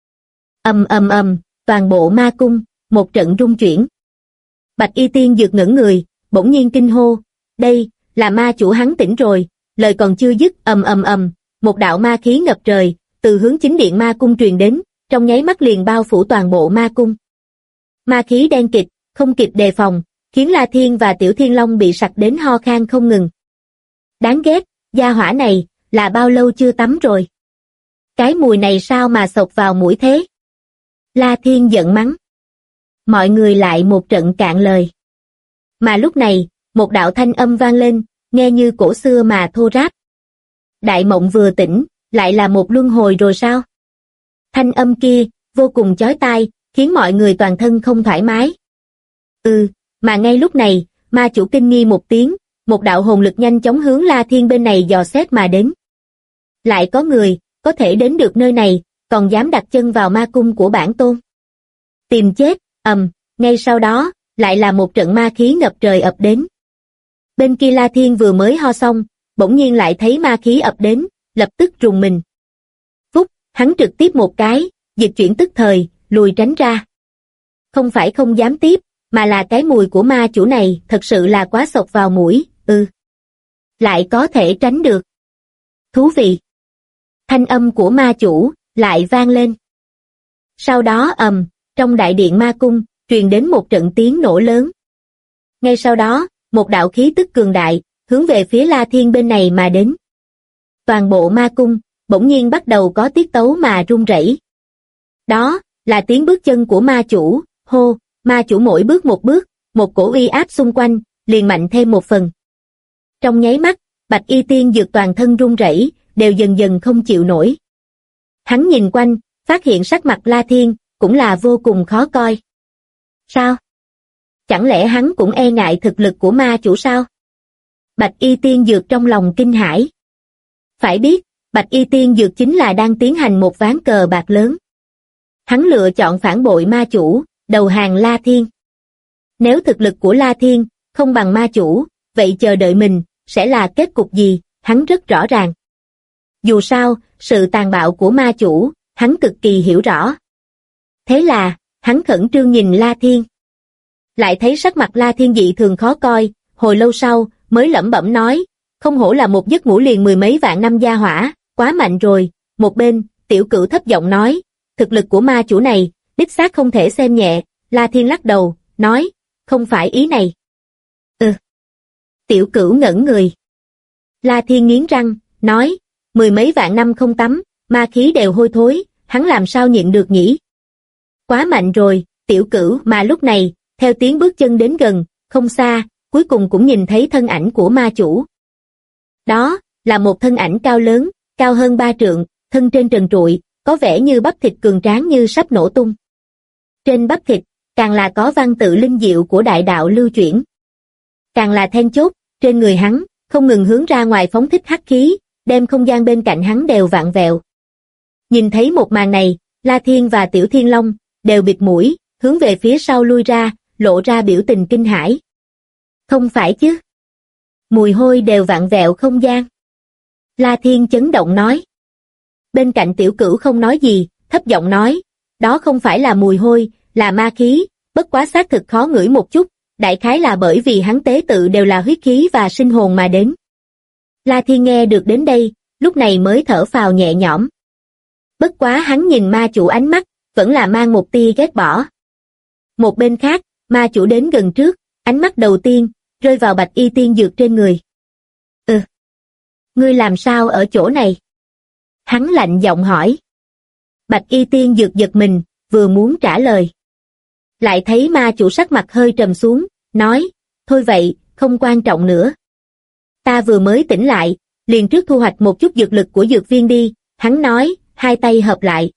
Toàn bộ ma cung, một trận rung chuyển. Bạch y tiên dược ngẩn người, bỗng nhiên kinh hô, đây, là ma chủ hắn tỉnh rồi, lời còn chưa dứt, một đạo ma khí ngập trời, từ hướng chính điện ma cung truyền đến, trong nháy mắt liền bao phủ toàn bộ ma cung. Ma khí đen kịt, không kịp đề phòng, khiến La Thiên và Tiểu Thiên Long bị sặc đến ho khan không ngừng. Đáng ghét, gia hỏa này, là bao lâu chưa tắm rồi? Cái mùi này sao mà xộc vào mũi thế? La Thiên giận mắng. Mọi người lại một trận cạn lời. Mà lúc này, một đạo thanh âm vang lên, nghe như cổ xưa mà thô ráp. Đại mộng vừa tỉnh, lại là một luân hồi rồi sao? Thanh âm kia, vô cùng chói tai, khiến mọi người toàn thân không thoải mái. Mà ngay lúc này, ma chủ kinh nghi một tiếng, một đạo hồn lực nhanh chóng hướng La Thiên bên này dò xét mà đến. Lại có người, có thể đến được nơi này, còn dám đặt chân vào ma cung của bản tôn. Tìm chết, ngay sau đó, lại là một trận ma khí ngập trời ập đến. Bên kia La Thiên vừa mới ho xong, bỗng nhiên lại thấy ma khí ập đến, lập tức rùng mình. Phúc, hắn trực tiếp một cái, dịch chuyển tức thời, lùi tránh ra. Không phải không dám tiếp, mà là cái mùi của ma chủ này thật sự là quá xộc vào mũi, Lại có thể tránh được. Thú vị. Thanh âm của ma chủ, lại vang lên. Sau đó trong đại điện ma cung, truyền đến một trận tiếng nổ lớn. Ngay sau đó, một đạo khí tức cường đại, hướng về phía La Thiên bên này mà đến. Toàn bộ ma cung, bỗng nhiên bắt đầu có tiết tấu mà rung rẩy. Đó, là tiếng bước chân của ma chủ, hô, ma chủ mỗi bước, một cổ uy áp xung quanh, liền mạnh thêm một phần. Trong nháy mắt, Bạch y tiên dược toàn thân run rẩy, đều dần dần không chịu nổi. Hắn nhìn quanh, phát hiện sắc mặt La Thiên cũng là vô cùng khó coi. Sao? Chẳng lẽ hắn cũng e ngại thực lực của ma chủ sao? Bạch Y Tiên Dược trong lòng kinh hãi. Phải biết, Bạch Y Tiên Dược chính là đang tiến hành một ván cờ bạc lớn. Hắn lựa chọn phản bội ma chủ, đầu hàng La Thiên. Nếu thực lực của La Thiên không bằng ma chủ, vậy chờ đợi mình sẽ là kết cục gì, hắn rất rõ ràng. Dù sao, sự tàn bạo của ma chủ, hắn cực kỳ hiểu rõ. Thế là, hắn khẩn trương nhìn La Thiên. Lại thấy sắc mặt La Thiên dị thường khó coi, hồi lâu sau, mới lẩm bẩm nói, không hổ là một giấc ngủ liền 10 mấy vạn năm gia hỏa, quá mạnh rồi. Một bên, Tiểu Cửu thấp giọng nói, thực lực của ma chủ này, đích xác không thể xem nhẹ. La Thiên lắc đầu, nói, không phải ý này. Tiểu Cửu ngẩn người. La Thiên nghiến răng, nói, 10 mấy vạn năm không tắm, ma khí đều hôi thối, hắn làm sao nhịn được nhỉ? Quá mạnh rồi. Tiểu Cửu mà lúc này, theo tiếng bước chân đến gần, không xa, cuối cùng cũng nhìn thấy thân ảnh của ma chủ. Đó, là một thân ảnh cao lớn, cao hơn 3 trượng, thân trên trần trụi, có vẻ như bắp thịt cường tráng như sắp nổ tung. Trên bắp thịt, càng là có văn tự linh diệu của đại đạo lưu chuyển. Càng là then chốt, trên người hắn, không ngừng hướng ra ngoài phóng thích hắc khí, đem không gian bên cạnh hắn đều vặn vẹo. Nhìn thấy một màn này, La Thiên và Tiểu Thiên Long đều bịt mũi, hướng về phía sau lui ra, lộ ra biểu tình kinh hãi. Không phải chứ? Mùi hôi đều vặn vẹo không gian. La Thiên chấn động nói. Bên cạnh Tiểu Cửu không nói gì, thấp giọng nói, đó không phải là mùi hôi, là ma khí, bất quá xác thực khó ngửi một chút, đại khái là bởi vì hắn tế tự đều là huyết khí và sinh hồn mà đến. La Thiên nghe được đến đây, lúc này mới thở phào nhẹ nhõm. Bất quá hắn nhìn ma chủ ánh mắt, vẫn là mang một tia ghét bỏ. Một bên khác, ma chủ đến gần trước, ánh mắt đầu tiên, rơi vào Bạch Y Tiên Dược trên người. Ngươi làm sao ở chỗ này? Hắn lạnh giọng hỏi. Bạch Y Tiên Dược giật mình, vừa muốn trả lời. Lại thấy ma chủ sắc mặt hơi trầm xuống, nói, thôi vậy, không quan trọng nữa. Ta vừa mới tỉnh lại, liền trước thu hoạch một chút dược lực của dược viên đi, hắn nói, hai tay hợp lại.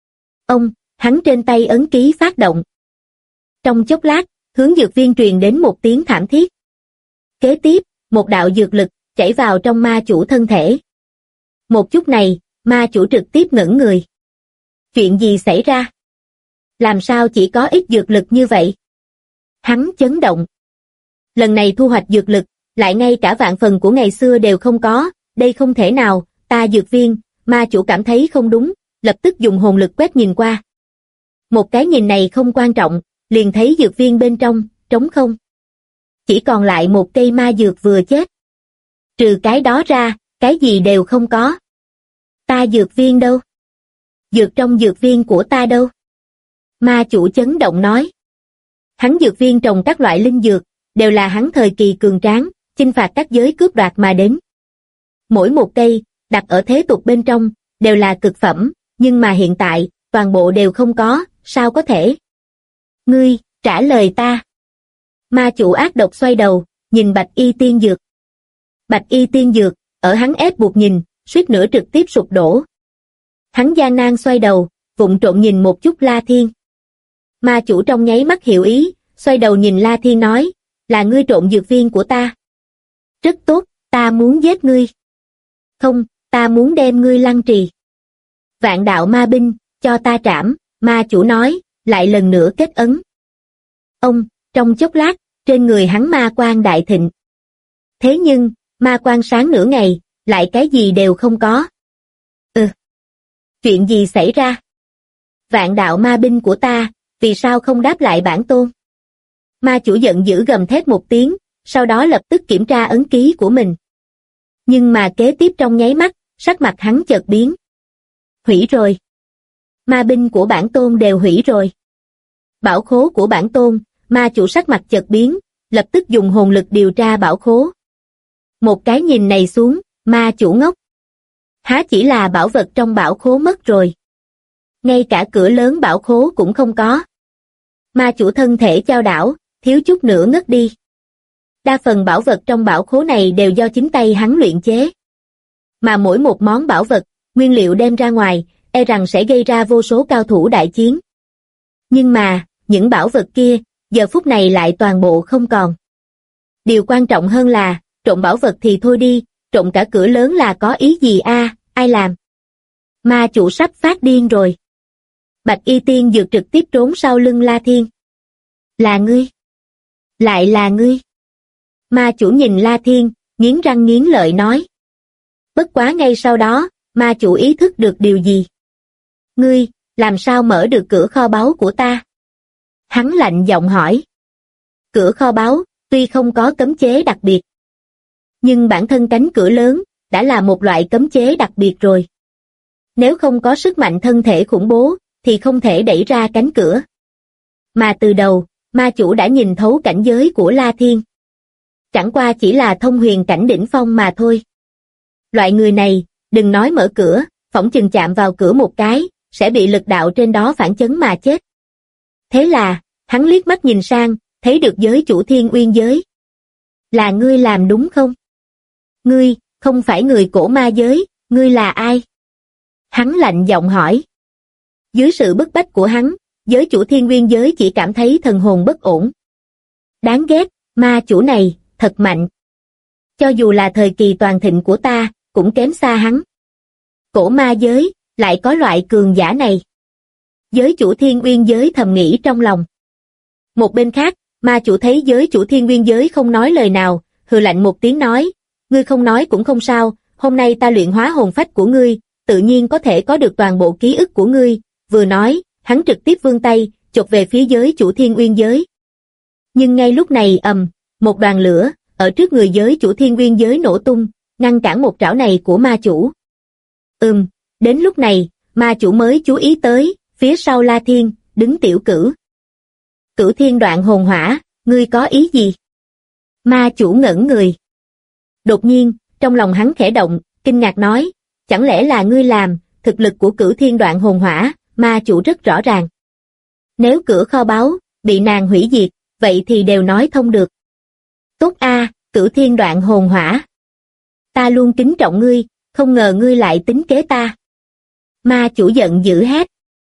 Hắn trên tay ấn ký phát động. Trong chốc lát, hướng dược viên truyền đến một tiếng thảm thiết. Kế tiếp, một đạo dược lực chảy vào trong ma chủ thân thể. Một chút này, ma chủ trực tiếp ngẩn người. Chuyện gì xảy ra? Làm sao chỉ có ít dược lực như vậy? Hắn chấn động. Lần này thu hoạch dược lực, lại ngay cả vạn phần của ngày xưa đều không có, đây không thể nào, ta dược viên, ma chủ cảm thấy không đúng, lập tức dùng hồn lực quét nhìn qua. Một cái nhìn này không quan trọng, liền thấy dược viên bên trong, trống không. Chỉ còn lại một cây ma dược vừa chết. Trừ cái đó ra, cái gì đều không có. Ta dược viên đâu? Dược trong dược viên của ta đâu? Ma chủ chấn động nói. Hắn dược viên trồng các loại linh dược, đều là hắn thời kỳ cường tráng, chinh phạt các giới cướp đoạt mà đến. Mỗi một cây, đặt ở thế tục bên trong, đều là cực phẩm, nhưng mà hiện tại, toàn bộ đều không có, sao có thể? Ngươi, trả lời ta. Ma chủ ác độc xoay đầu, nhìn Bạch Y Tiên Dược. Bạch Y Tiên Dược, ở hắn ép buộc nhìn, suýt nữa trực tiếp sụp đổ. Hắn gian nan xoay đầu, vụng trộm nhìn một chút La Thiên. Ma chủ trong nháy mắt hiểu ý, xoay đầu nhìn La Thiên nói, là ngươi trộm dược viên của ta. Rất tốt, ta muốn giết ngươi. Không, ta muốn đem ngươi lăng trì. Vạn đạo ma binh, cho ta trảm, ma chủ nói, lại lần nữa kết ấn. Trong chốc lát, trên người hắn ma quang đại thịnh. Thế nhưng, ma quang sáng nửa ngày, lại cái gì đều không có. Chuyện gì xảy ra? Vạn đạo ma binh của ta, vì sao không đáp lại bản tôn? Ma chủ giận dữ gầm thét một tiếng, sau đó lập tức kiểm tra ấn ký của mình. Nhưng mà kế tiếp trong nháy mắt, sắc mặt hắn chợt biến. Hủy rồi. Ma binh của bản tôn đều hủy rồi. Bảo khố của bản tôn, ma chủ sắc mặt chợt biến, lập tức dùng hồn lực điều tra bảo khố. Một cái nhìn này xuống, ma chủ ngốc. Há chỉ là bảo vật trong bảo khố mất rồi. Ngay cả cửa lớn bảo khố cũng không có. Ma chủ thân thể chao đảo, thiếu chút nữa ngất đi. Đa phần bảo vật trong bảo khố này đều do chính tay hắn luyện chế. Mà mỗi một món bảo vật, nguyên liệu đem ra ngoài, e rằng sẽ gây ra vô số cao thủ đại chiến. Nhưng mà, những bảo vật kia, giờ phút này lại toàn bộ không còn. Điều quan trọng hơn là, trộm bảo vật thì thôi đi, trộm cả cửa lớn là có ý gì a? Ai làm? Ma chủ sắp phát điên rồi. Bạch Y Tiên Dược trực tiếp trốn sau lưng La Thiên. Là ngươi? Lại là ngươi? Ma chủ nhìn La Thiên, nghiến răng nghiến lợi nói. Bất quá ngay sau đó, ma chủ ý thức được điều gì? Ngươi, làm sao mở được cửa kho báu của ta? Hắn lạnh giọng hỏi. Cửa kho báu, tuy không có cấm chế đặc biệt, nhưng bản thân cánh cửa lớn, đã là một loại cấm chế đặc biệt rồi. Nếu không có sức mạnh thân thể khủng bố, thì không thể đẩy ra cánh cửa. Mà từ đầu, ma chủ đã nhìn thấu cảnh giới của La Thiên. Chẳng qua chỉ là thông huyền cảnh đỉnh phong mà thôi. Loại người này, đừng nói mở cửa, phỏng chừng chạm vào cửa một cái, sẽ bị lực đạo trên đó phản chấn mà chết. Thế là, hắn liếc mắt nhìn sang, thấy được giới chủ Thiên Uyên giới. Là ngươi làm đúng không? Ngươi, không phải người cổ ma giới, ngươi là ai? Hắn lạnh giọng hỏi. Dưới sự bức bách của hắn, giới chủ Thiên Uyên giới chỉ cảm thấy thần hồn bất ổn. Đáng ghét, ma chủ này, thật mạnh. Cho dù là thời kỳ toàn thịnh của ta, cũng kém xa hắn. Cổ ma giới, lại có loại cường giả này. Giới chủ Thiên Uyên giới thầm nghĩ trong lòng. Một bên khác, ma chủ thấy giới chủ Thiên Uyên giới không nói lời nào, hừ lạnh một tiếng nói, ngươi không nói cũng không sao, hôm nay ta luyện hóa hồn phách của ngươi, tự nhiên có thể có được toàn bộ ký ức của ngươi. Vừa nói, hắn trực tiếp vươn tay, chộp về phía giới chủ Thiên Uyên giới. Nhưng ngay lúc này một đoàn lửa, ở trước người giới chủ Thiên Uyên giới nổ tung, ngăn cản một trảo này của ma chủ. Đến lúc này, ma chủ mới chú ý tới, phía sau La Thiên, đứng Tiểu Cửu. Cửu Thiên Đoạn Hồn Hỏa, ngươi có ý gì? Ma chủ ngẩn người. Đột nhiên, trong lòng hắn khẽ động, kinh ngạc nói, chẳng lẽ là ngươi làm? Thực lực của Cửu Thiên Đoạn Hồn Hỏa, ma chủ rất rõ ràng. Nếu cửa kho báu, bị nàng hủy diệt, vậy thì đều nói thông được. Tốt a, Cửu Thiên Đoạn Hồn Hỏa. Ta luôn kính trọng ngươi, không ngờ ngươi lại tính kế ta. Ma chủ giận dữ hét.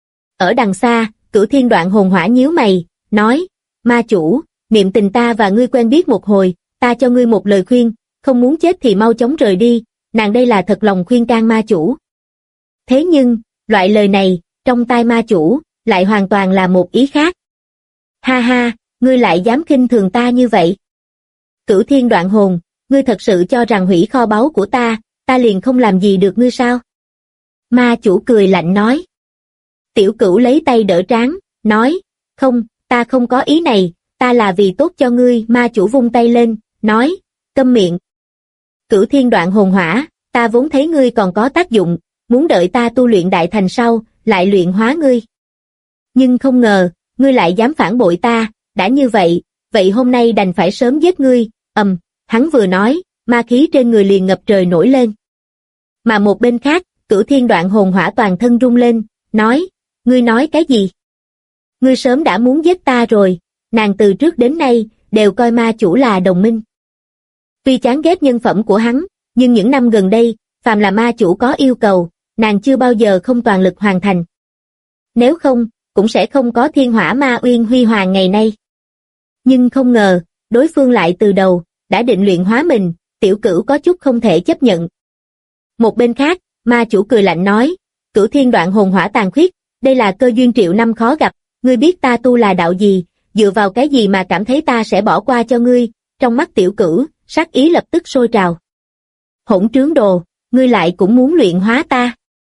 Ở đằng xa, Cửu Thiên Đoạn Hồn Hỏa nhíu mày, nói, ma chủ, niệm tình ta và ngươi quen biết một hồi, ta cho ngươi một lời khuyên, không muốn chết thì mau chóng rời đi, nàng đây là thật lòng khuyên can ma chủ. Thế nhưng, loại lời này, trong tai ma chủ, lại hoàn toàn là một ý khác. Ha ha, ngươi lại dám khinh thường ta như vậy. Cửu Thiên Đoạn Hồn, ngươi thật sự cho rằng hủy kho báu của ta liền không làm gì được ngươi sao? Ma chủ cười lạnh nói. Tiểu Cửu lấy tay đỡ trán, nói, không, ta không có ý này, ta là vì tốt cho ngươi. Ma chủ vung tay lên, nói, câm miệng. Cửu Thiên Đoạn Hồn Hỏa, ta vốn thấy ngươi còn có tác dụng, muốn đợi ta tu luyện đại thành sau, lại luyện hóa ngươi. Nhưng không ngờ, ngươi lại dám phản bội ta, đã như vậy, vậy hôm nay đành phải sớm giết ngươi. Hắn vừa nói, ma khí trên người liền ngập trời nổi lên. Mà một bên khác, Cửu Thiên Đoạn Hồn Hỏa toàn thân rung lên, nói, ngươi nói cái gì? Ngươi sớm đã muốn giết ta rồi, nàng từ trước đến nay, đều coi ma chủ là đồng minh. Tuy chán ghét nhân phẩm của hắn, nhưng những năm gần đây, phàm là ma chủ có yêu cầu, nàng chưa bao giờ không toàn lực hoàn thành. Nếu không, cũng sẽ không có Thiên Hỏa Ma Uyên huy hoàng ngày nay. Nhưng không ngờ, đối phương lại từ đầu, đã định luyện hóa mình, Tiểu Cửu có chút không thể chấp nhận. Một bên khác, ma chủ cười lạnh nói, Cửu Thiên Đoạn Hồn Hỏa tàn khuyết, đây là cơ duyên triệu năm khó gặp, ngươi biết ta tu là đạo gì, dựa vào cái gì mà cảm thấy ta sẽ bỏ qua cho ngươi? Trong mắt Tiểu Cửu, sát ý lập tức sôi trào. Hỗn trướng đồ, ngươi lại cũng muốn luyện hóa ta?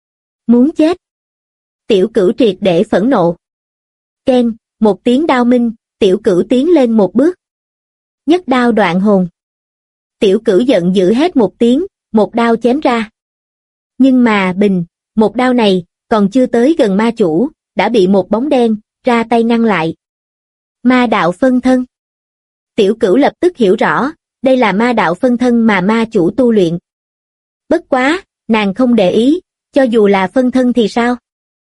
Muốn chết? Tiểu Cửu triệt để phẫn nộ. Keng, một tiếng đao minh, Tiểu Cửu tiến lên một bước. Nhất đao đoạn hồn. Tiểu Cửu giận dữ hét một tiếng, một đao chém ra. Nhưng mà một đao này, còn chưa tới gần ma chủ, đã bị một bóng đen, ra tay ngăn lại. Ma đạo phân thân. Tiểu Cửu lập tức hiểu rõ, đây là ma đạo phân thân mà ma chủ tu luyện. Bất quá, nàng không để ý, cho dù là phân thân thì sao?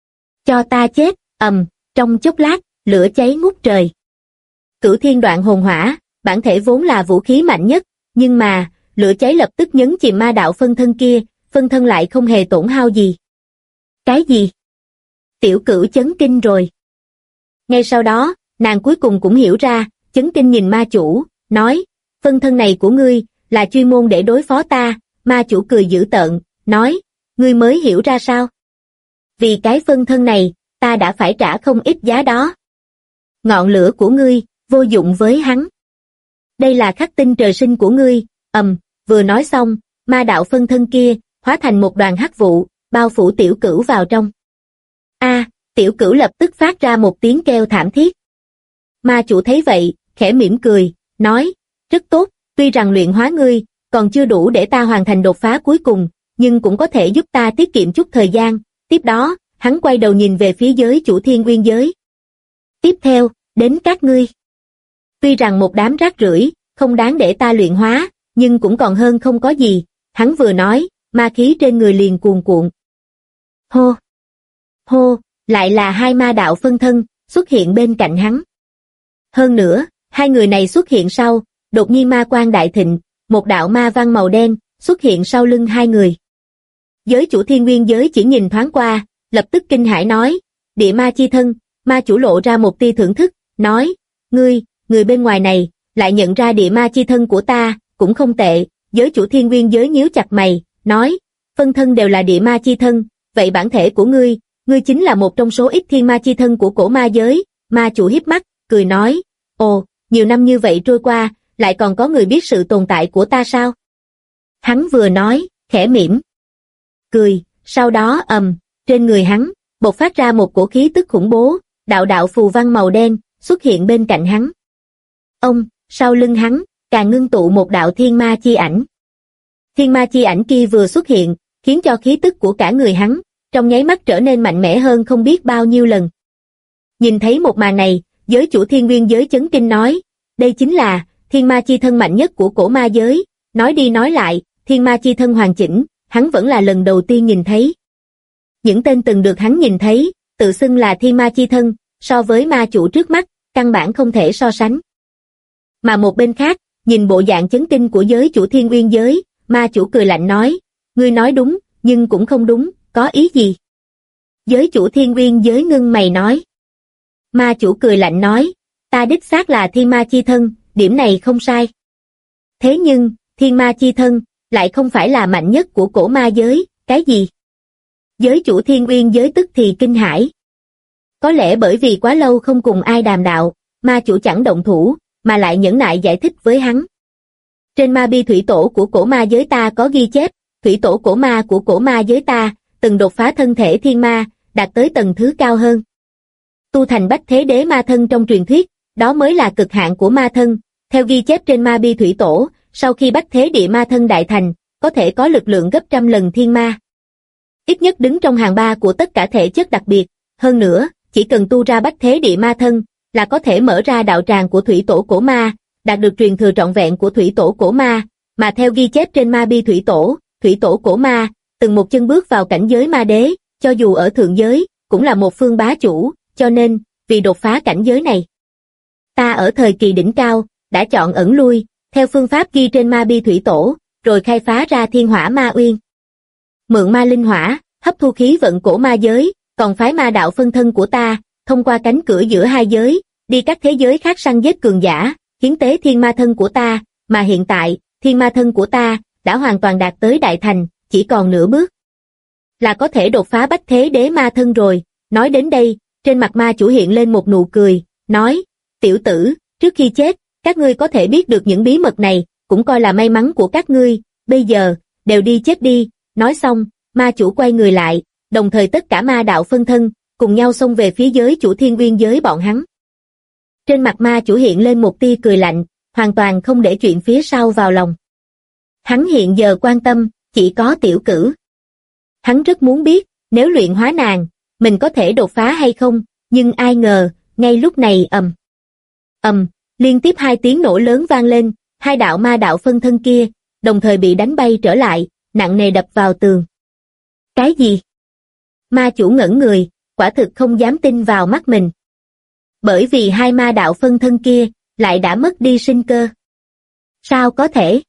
Cho ta chết, trong chốc lát, lửa cháy ngút trời. Cửu Thiên Đoạn Hồn Hỏa, bản thể vốn là vũ khí mạnh nhất, nhưng mà, lửa cháy lập tức nhấn chìm ma đạo phân thân kia, phân thân lại không hề tổn hao gì. Cái gì? Tiểu Cửu chấn kinh rồi. Ngay sau đó, nàng cuối cùng cũng hiểu ra, chấn kinh nhìn ma chủ, nói, phân thân này của ngươi, là chuyên môn để đối phó ta. Ma chủ cười dữ tợn, nói, ngươi mới hiểu ra sao? Vì cái phân thân này, ta đã phải trả không ít giá đó. Ngọn lửa của ngươi, vô dụng với hắn. Đây là khắc tinh trời sinh của ngươi. Vừa nói xong, ma đạo phân thân kia, hóa thành một đoàn hắc vụ, bao phủ Tiểu Cửu vào trong. Tiểu Cửu lập tức phát ra một tiếng kêu thảm thiết. Ma chủ thấy vậy, khẽ mỉm cười, nói, rất tốt, tuy rằng luyện hóa ngươi, còn chưa đủ để ta hoàn thành đột phá cuối cùng, nhưng cũng có thể giúp ta tiết kiệm chút thời gian. Tiếp đó, hắn quay đầu nhìn về phía giới chủ Thiên Nguyên giới. Tiếp theo, đến các ngươi. Tuy rằng một đám rác rưởi, không đáng để ta luyện hóa, nhưng cũng còn hơn không có gì. Hắn vừa nói, ma khí trên người liền cuồn cuộn. Hô! Hô! Lại là hai ma đạo phân thân, xuất hiện bên cạnh hắn. Hơn nữa, hai người này xuất hiện sau, đột nhiên ma quang đại thịnh, một đạo ma văn màu đen, xuất hiện sau lưng hai người. Giới chủ Thiên Nguyên giới chỉ nhìn thoáng qua, lập tức kinh hãi nói, địa ma chi thân. Ma chủ lộ ra một tia thưởng thức, nói, người bên ngoài này, lại nhận ra địa ma chi thân của ta, cũng không tệ. Giới chủ Thiên Nguyên giới nhíu chặt mày, nói, phân thân đều là địa ma chi thân, vậy bản thể của ngươi chính là một trong số ít thiên ma chi thân của cổ ma giới. Ma chủ híp mắt, cười nói, ồ, nhiều năm như vậy trôi qua, lại còn có người biết sự tồn tại của ta sao? Hắn vừa nói, khẽ mỉm cười, sau đó trên người hắn, bộc phát ra một cổ khí tức khủng bố, đạo đạo phù văn màu đen, xuất hiện bên cạnh hắn. Sau lưng hắn, càng ngưng tụ một đạo thiên ma chi ảnh. Thiên ma chi ảnh kia vừa xuất hiện, khiến cho khí tức của cả người hắn, trong nháy mắt trở nên mạnh mẽ hơn không biết bao nhiêu lần. Nhìn thấy một màn này, giới chủ Thiên Nguyên giới chấn kinh nói, đây chính là thiên ma chi thân mạnh nhất của cổ ma giới. Nói đi nói lại, thiên ma chi thân hoàn chỉnh, hắn vẫn là lần đầu tiên nhìn thấy. Những tên từng được hắn nhìn thấy, tự xưng là thiên ma chi thân, so với ma chủ trước mắt, căn bản không thể so sánh. Mà một bên khác, nhìn bộ dạng chấn kinh của giới chủ Thiên Nguyên giới, ma chủ cười lạnh nói, ngươi nói đúng, nhưng cũng không đúng, có ý gì? Giới chủ Thiên Nguyên giới ngưng mày nói. Ma chủ cười lạnh nói, ta đích xác là thiên ma chi thân, điểm này không sai. Thế nhưng, thiên ma chi thân, lại không phải là mạnh nhất của cổ ma giới, cái gì? Giới chủ Thiên Nguyên giới tức thì kinh hãi. Có lẽ bởi vì quá lâu không cùng ai đàm đạo, ma chủ chẳng động thủ, mà lại nhẫn nại giải thích với hắn. Trên ma bi thủy tổ của cổ ma giới ta có ghi chép, thủy tổ cổ ma của cổ ma giới ta, từng đột phá thân thể thiên ma, đạt tới tầng thứ cao hơn. Tu thành bách thế đế ma thân trong truyền thuyết, đó mới là cực hạn của ma thân. Theo ghi chép trên ma bi thủy tổ, sau khi bách thế địa ma thân đại thành, có thể có lực lượng gấp trăm lần thiên ma. Ít nhất đứng trong hàng ba của tất cả thể chất đặc biệt. Hơn nữa, chỉ cần tu ra bách thế địa ma thân, là có thể mở ra đạo tràng của thủy tổ cổ ma, đạt được truyền thừa trọn vẹn của thủy tổ cổ ma. Mà theo ghi chép trên ma bi thủy tổ cổ ma, từng một chân bước vào cảnh giới ma đế, cho dù ở thượng giới, cũng là một phương bá chủ, cho nên, vì đột phá cảnh giới này. Ta ở thời kỳ đỉnh cao, đã chọn ẩn lui, theo phương pháp ghi trên ma bi thủy tổ, rồi khai phá ra thiên hỏa ma uyên. Mượn ma linh hỏa, hấp thu khí vận cổ ma giới, còn phái ma đạo phân thân của ta, thông qua cánh cửa giữa hai giới, đi các thế giới khác săn giết cường giả, hiến tế thiên ma thân của ta, mà hiện tại, thiên ma thân của ta, đã hoàn toàn đạt tới đại thành, chỉ còn nửa bước. Là có thể đột phá bách thế đế ma thân rồi. Nói đến đây, trên mặt ma chủ hiện lên một nụ cười, nói, tiểu tử, trước khi chết, các ngươi có thể biết được những bí mật này, cũng coi là may mắn của các ngươi, bây giờ, đều đi chết đi. Nói xong, ma chủ quay người lại, đồng thời tất cả ma đạo phân thân, cùng nhau xông về phía giới chủ Thiên Nguyên giới bọn hắn. Trên mặt ma chủ hiện lên một tia cười lạnh, hoàn toàn không để chuyện phía sau vào lòng. Hắn hiện giờ quan tâm, chỉ có Tiểu Cửu. Hắn rất muốn biết, nếu luyện hóa nàng, mình có thể đột phá hay không, nhưng ai ngờ, ngay lúc này liên tiếp hai tiếng nổ lớn vang lên, hai đạo ma đạo phân thân kia, đồng thời bị đánh bay trở lại, nặng nề đập vào tường. Cái gì? Ma chủ ngẩn người, quả thực không dám tin vào mắt mình. Bởi vì hai ma đạo phân thân kia, lại đã mất đi sinh cơ. Sao có thể?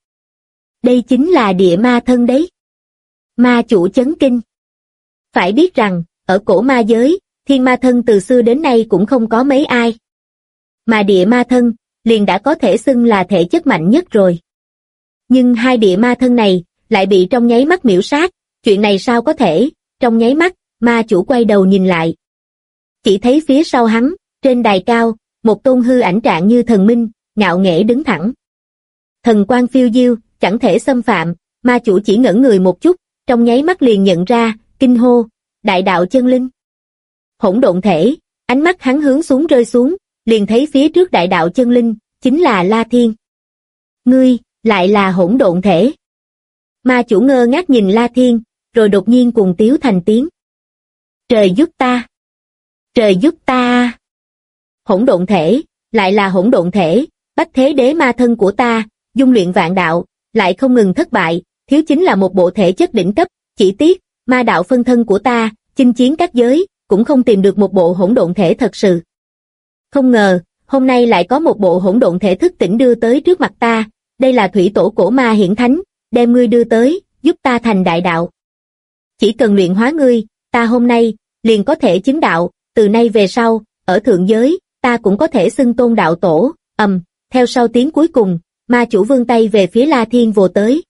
Đây chính là địa ma thân đấy. Ma chủ chấn kinh. Phải biết rằng, ở cổ ma giới, thiên ma thân từ xưa đến nay cũng không có mấy ai. Mà địa ma thân, liền đã có thể xưng là thể chất mạnh nhất rồi. Nhưng hai địa ma thân này, lại bị trong nháy mắt miểu sát, chuyện này sao có thể, trong nháy mắt, ma chủ quay đầu nhìn lại. Chỉ thấy phía sau hắn, trên đài cao, một tôn hư ảnh trạng như thần minh, ngạo nghễ đứng thẳng. Thần quang phiêu diêu, chẳng thể xâm phạm, ma chủ chỉ ngẩn người một chút, trong nháy mắt liền nhận ra, kinh hô, đại đạo chân linh. Hỗn độn thể, ánh mắt hắn hướng xuống rơi xuống, liền thấy phía trước đại đạo chân linh, chính là La Thiên. Ngươi, lại là hỗn độn thể. Ma chủ ngơ ngác nhìn La Thiên, rồi đột nhiên cùng tiếu thành tiếng. Trời giúp ta! Trời giúp ta! Hỗn độn thể, lại là hỗn độn thể, bách thế đế ma thân của ta, dung luyện vạn đạo, lại không ngừng thất bại, thiếu chính là một bộ thể chất đỉnh cấp, chỉ tiếc, ma đạo phân thân của ta, chinh chiến các giới, cũng không tìm được một bộ hỗn độn thể thật sự. Không ngờ, hôm nay lại có một bộ hỗn độn thể thức tỉnh đưa tới trước mặt ta, đây là thủy tổ cổ ma hiển thánh, đem ngươi đưa tới, giúp ta thành đại đạo. Chỉ cần luyện hóa ngươi, ta hôm nay, liền có thể chứng đạo, từ nay về sau, ở thượng giới, ta cũng có thể xưng tôn đạo tổ, theo sau tiếng cuối cùng, ma chủ vươn tay về phía La Thiên vồ tới.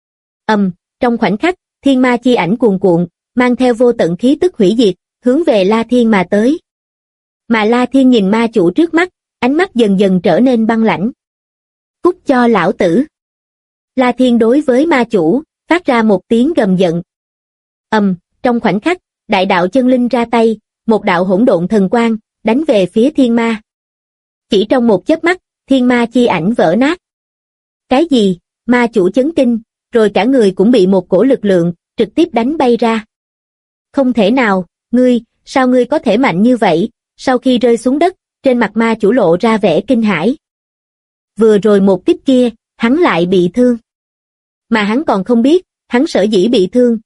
Trong khoảnh khắc, thiên ma chi ảnh cuồn cuộn, mang theo vô tận khí tức hủy diệt, hướng về La Thiên mà tới. Mà La Thiên nhìn ma chủ trước mắt, ánh mắt dần dần trở nên băng lãnh. Cút cho lão tử. La Thiên đối với ma chủ, phát ra một tiếng gầm giận. Trong khoảnh khắc, đại đạo chân linh ra tay, một đạo hỗn độn thần quang, đánh về phía thiên ma. Chỉ trong một chớp mắt, thiên ma chi ảnh vỡ nát. Cái gì? Ma chủ chấn kinh, rồi cả người cũng bị một cổ lực lượng, trực tiếp đánh bay ra. Không thể nào, sao ngươi có thể mạnh như vậy? Sau khi rơi xuống đất, trên mặt ma chủ lộ ra vẻ kinh hãi. Vừa rồi một kích kia, hắn lại bị thương. Mà hắn còn không biết, hắn sở dĩ bị thương.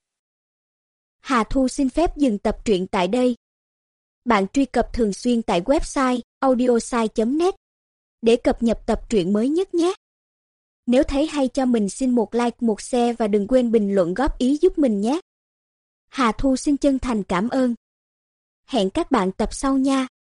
Hà Thu xin phép dừng tập truyện tại đây. Bạn truy cập thường xuyên tại website audiosai.net để cập nhật tập truyện mới nhất nhé. Nếu thấy hay cho mình xin một like, một share và đừng quên bình luận góp ý giúp mình nhé. Hà Thu xin chân thành cảm ơn. Hẹn các bạn tập sau nha.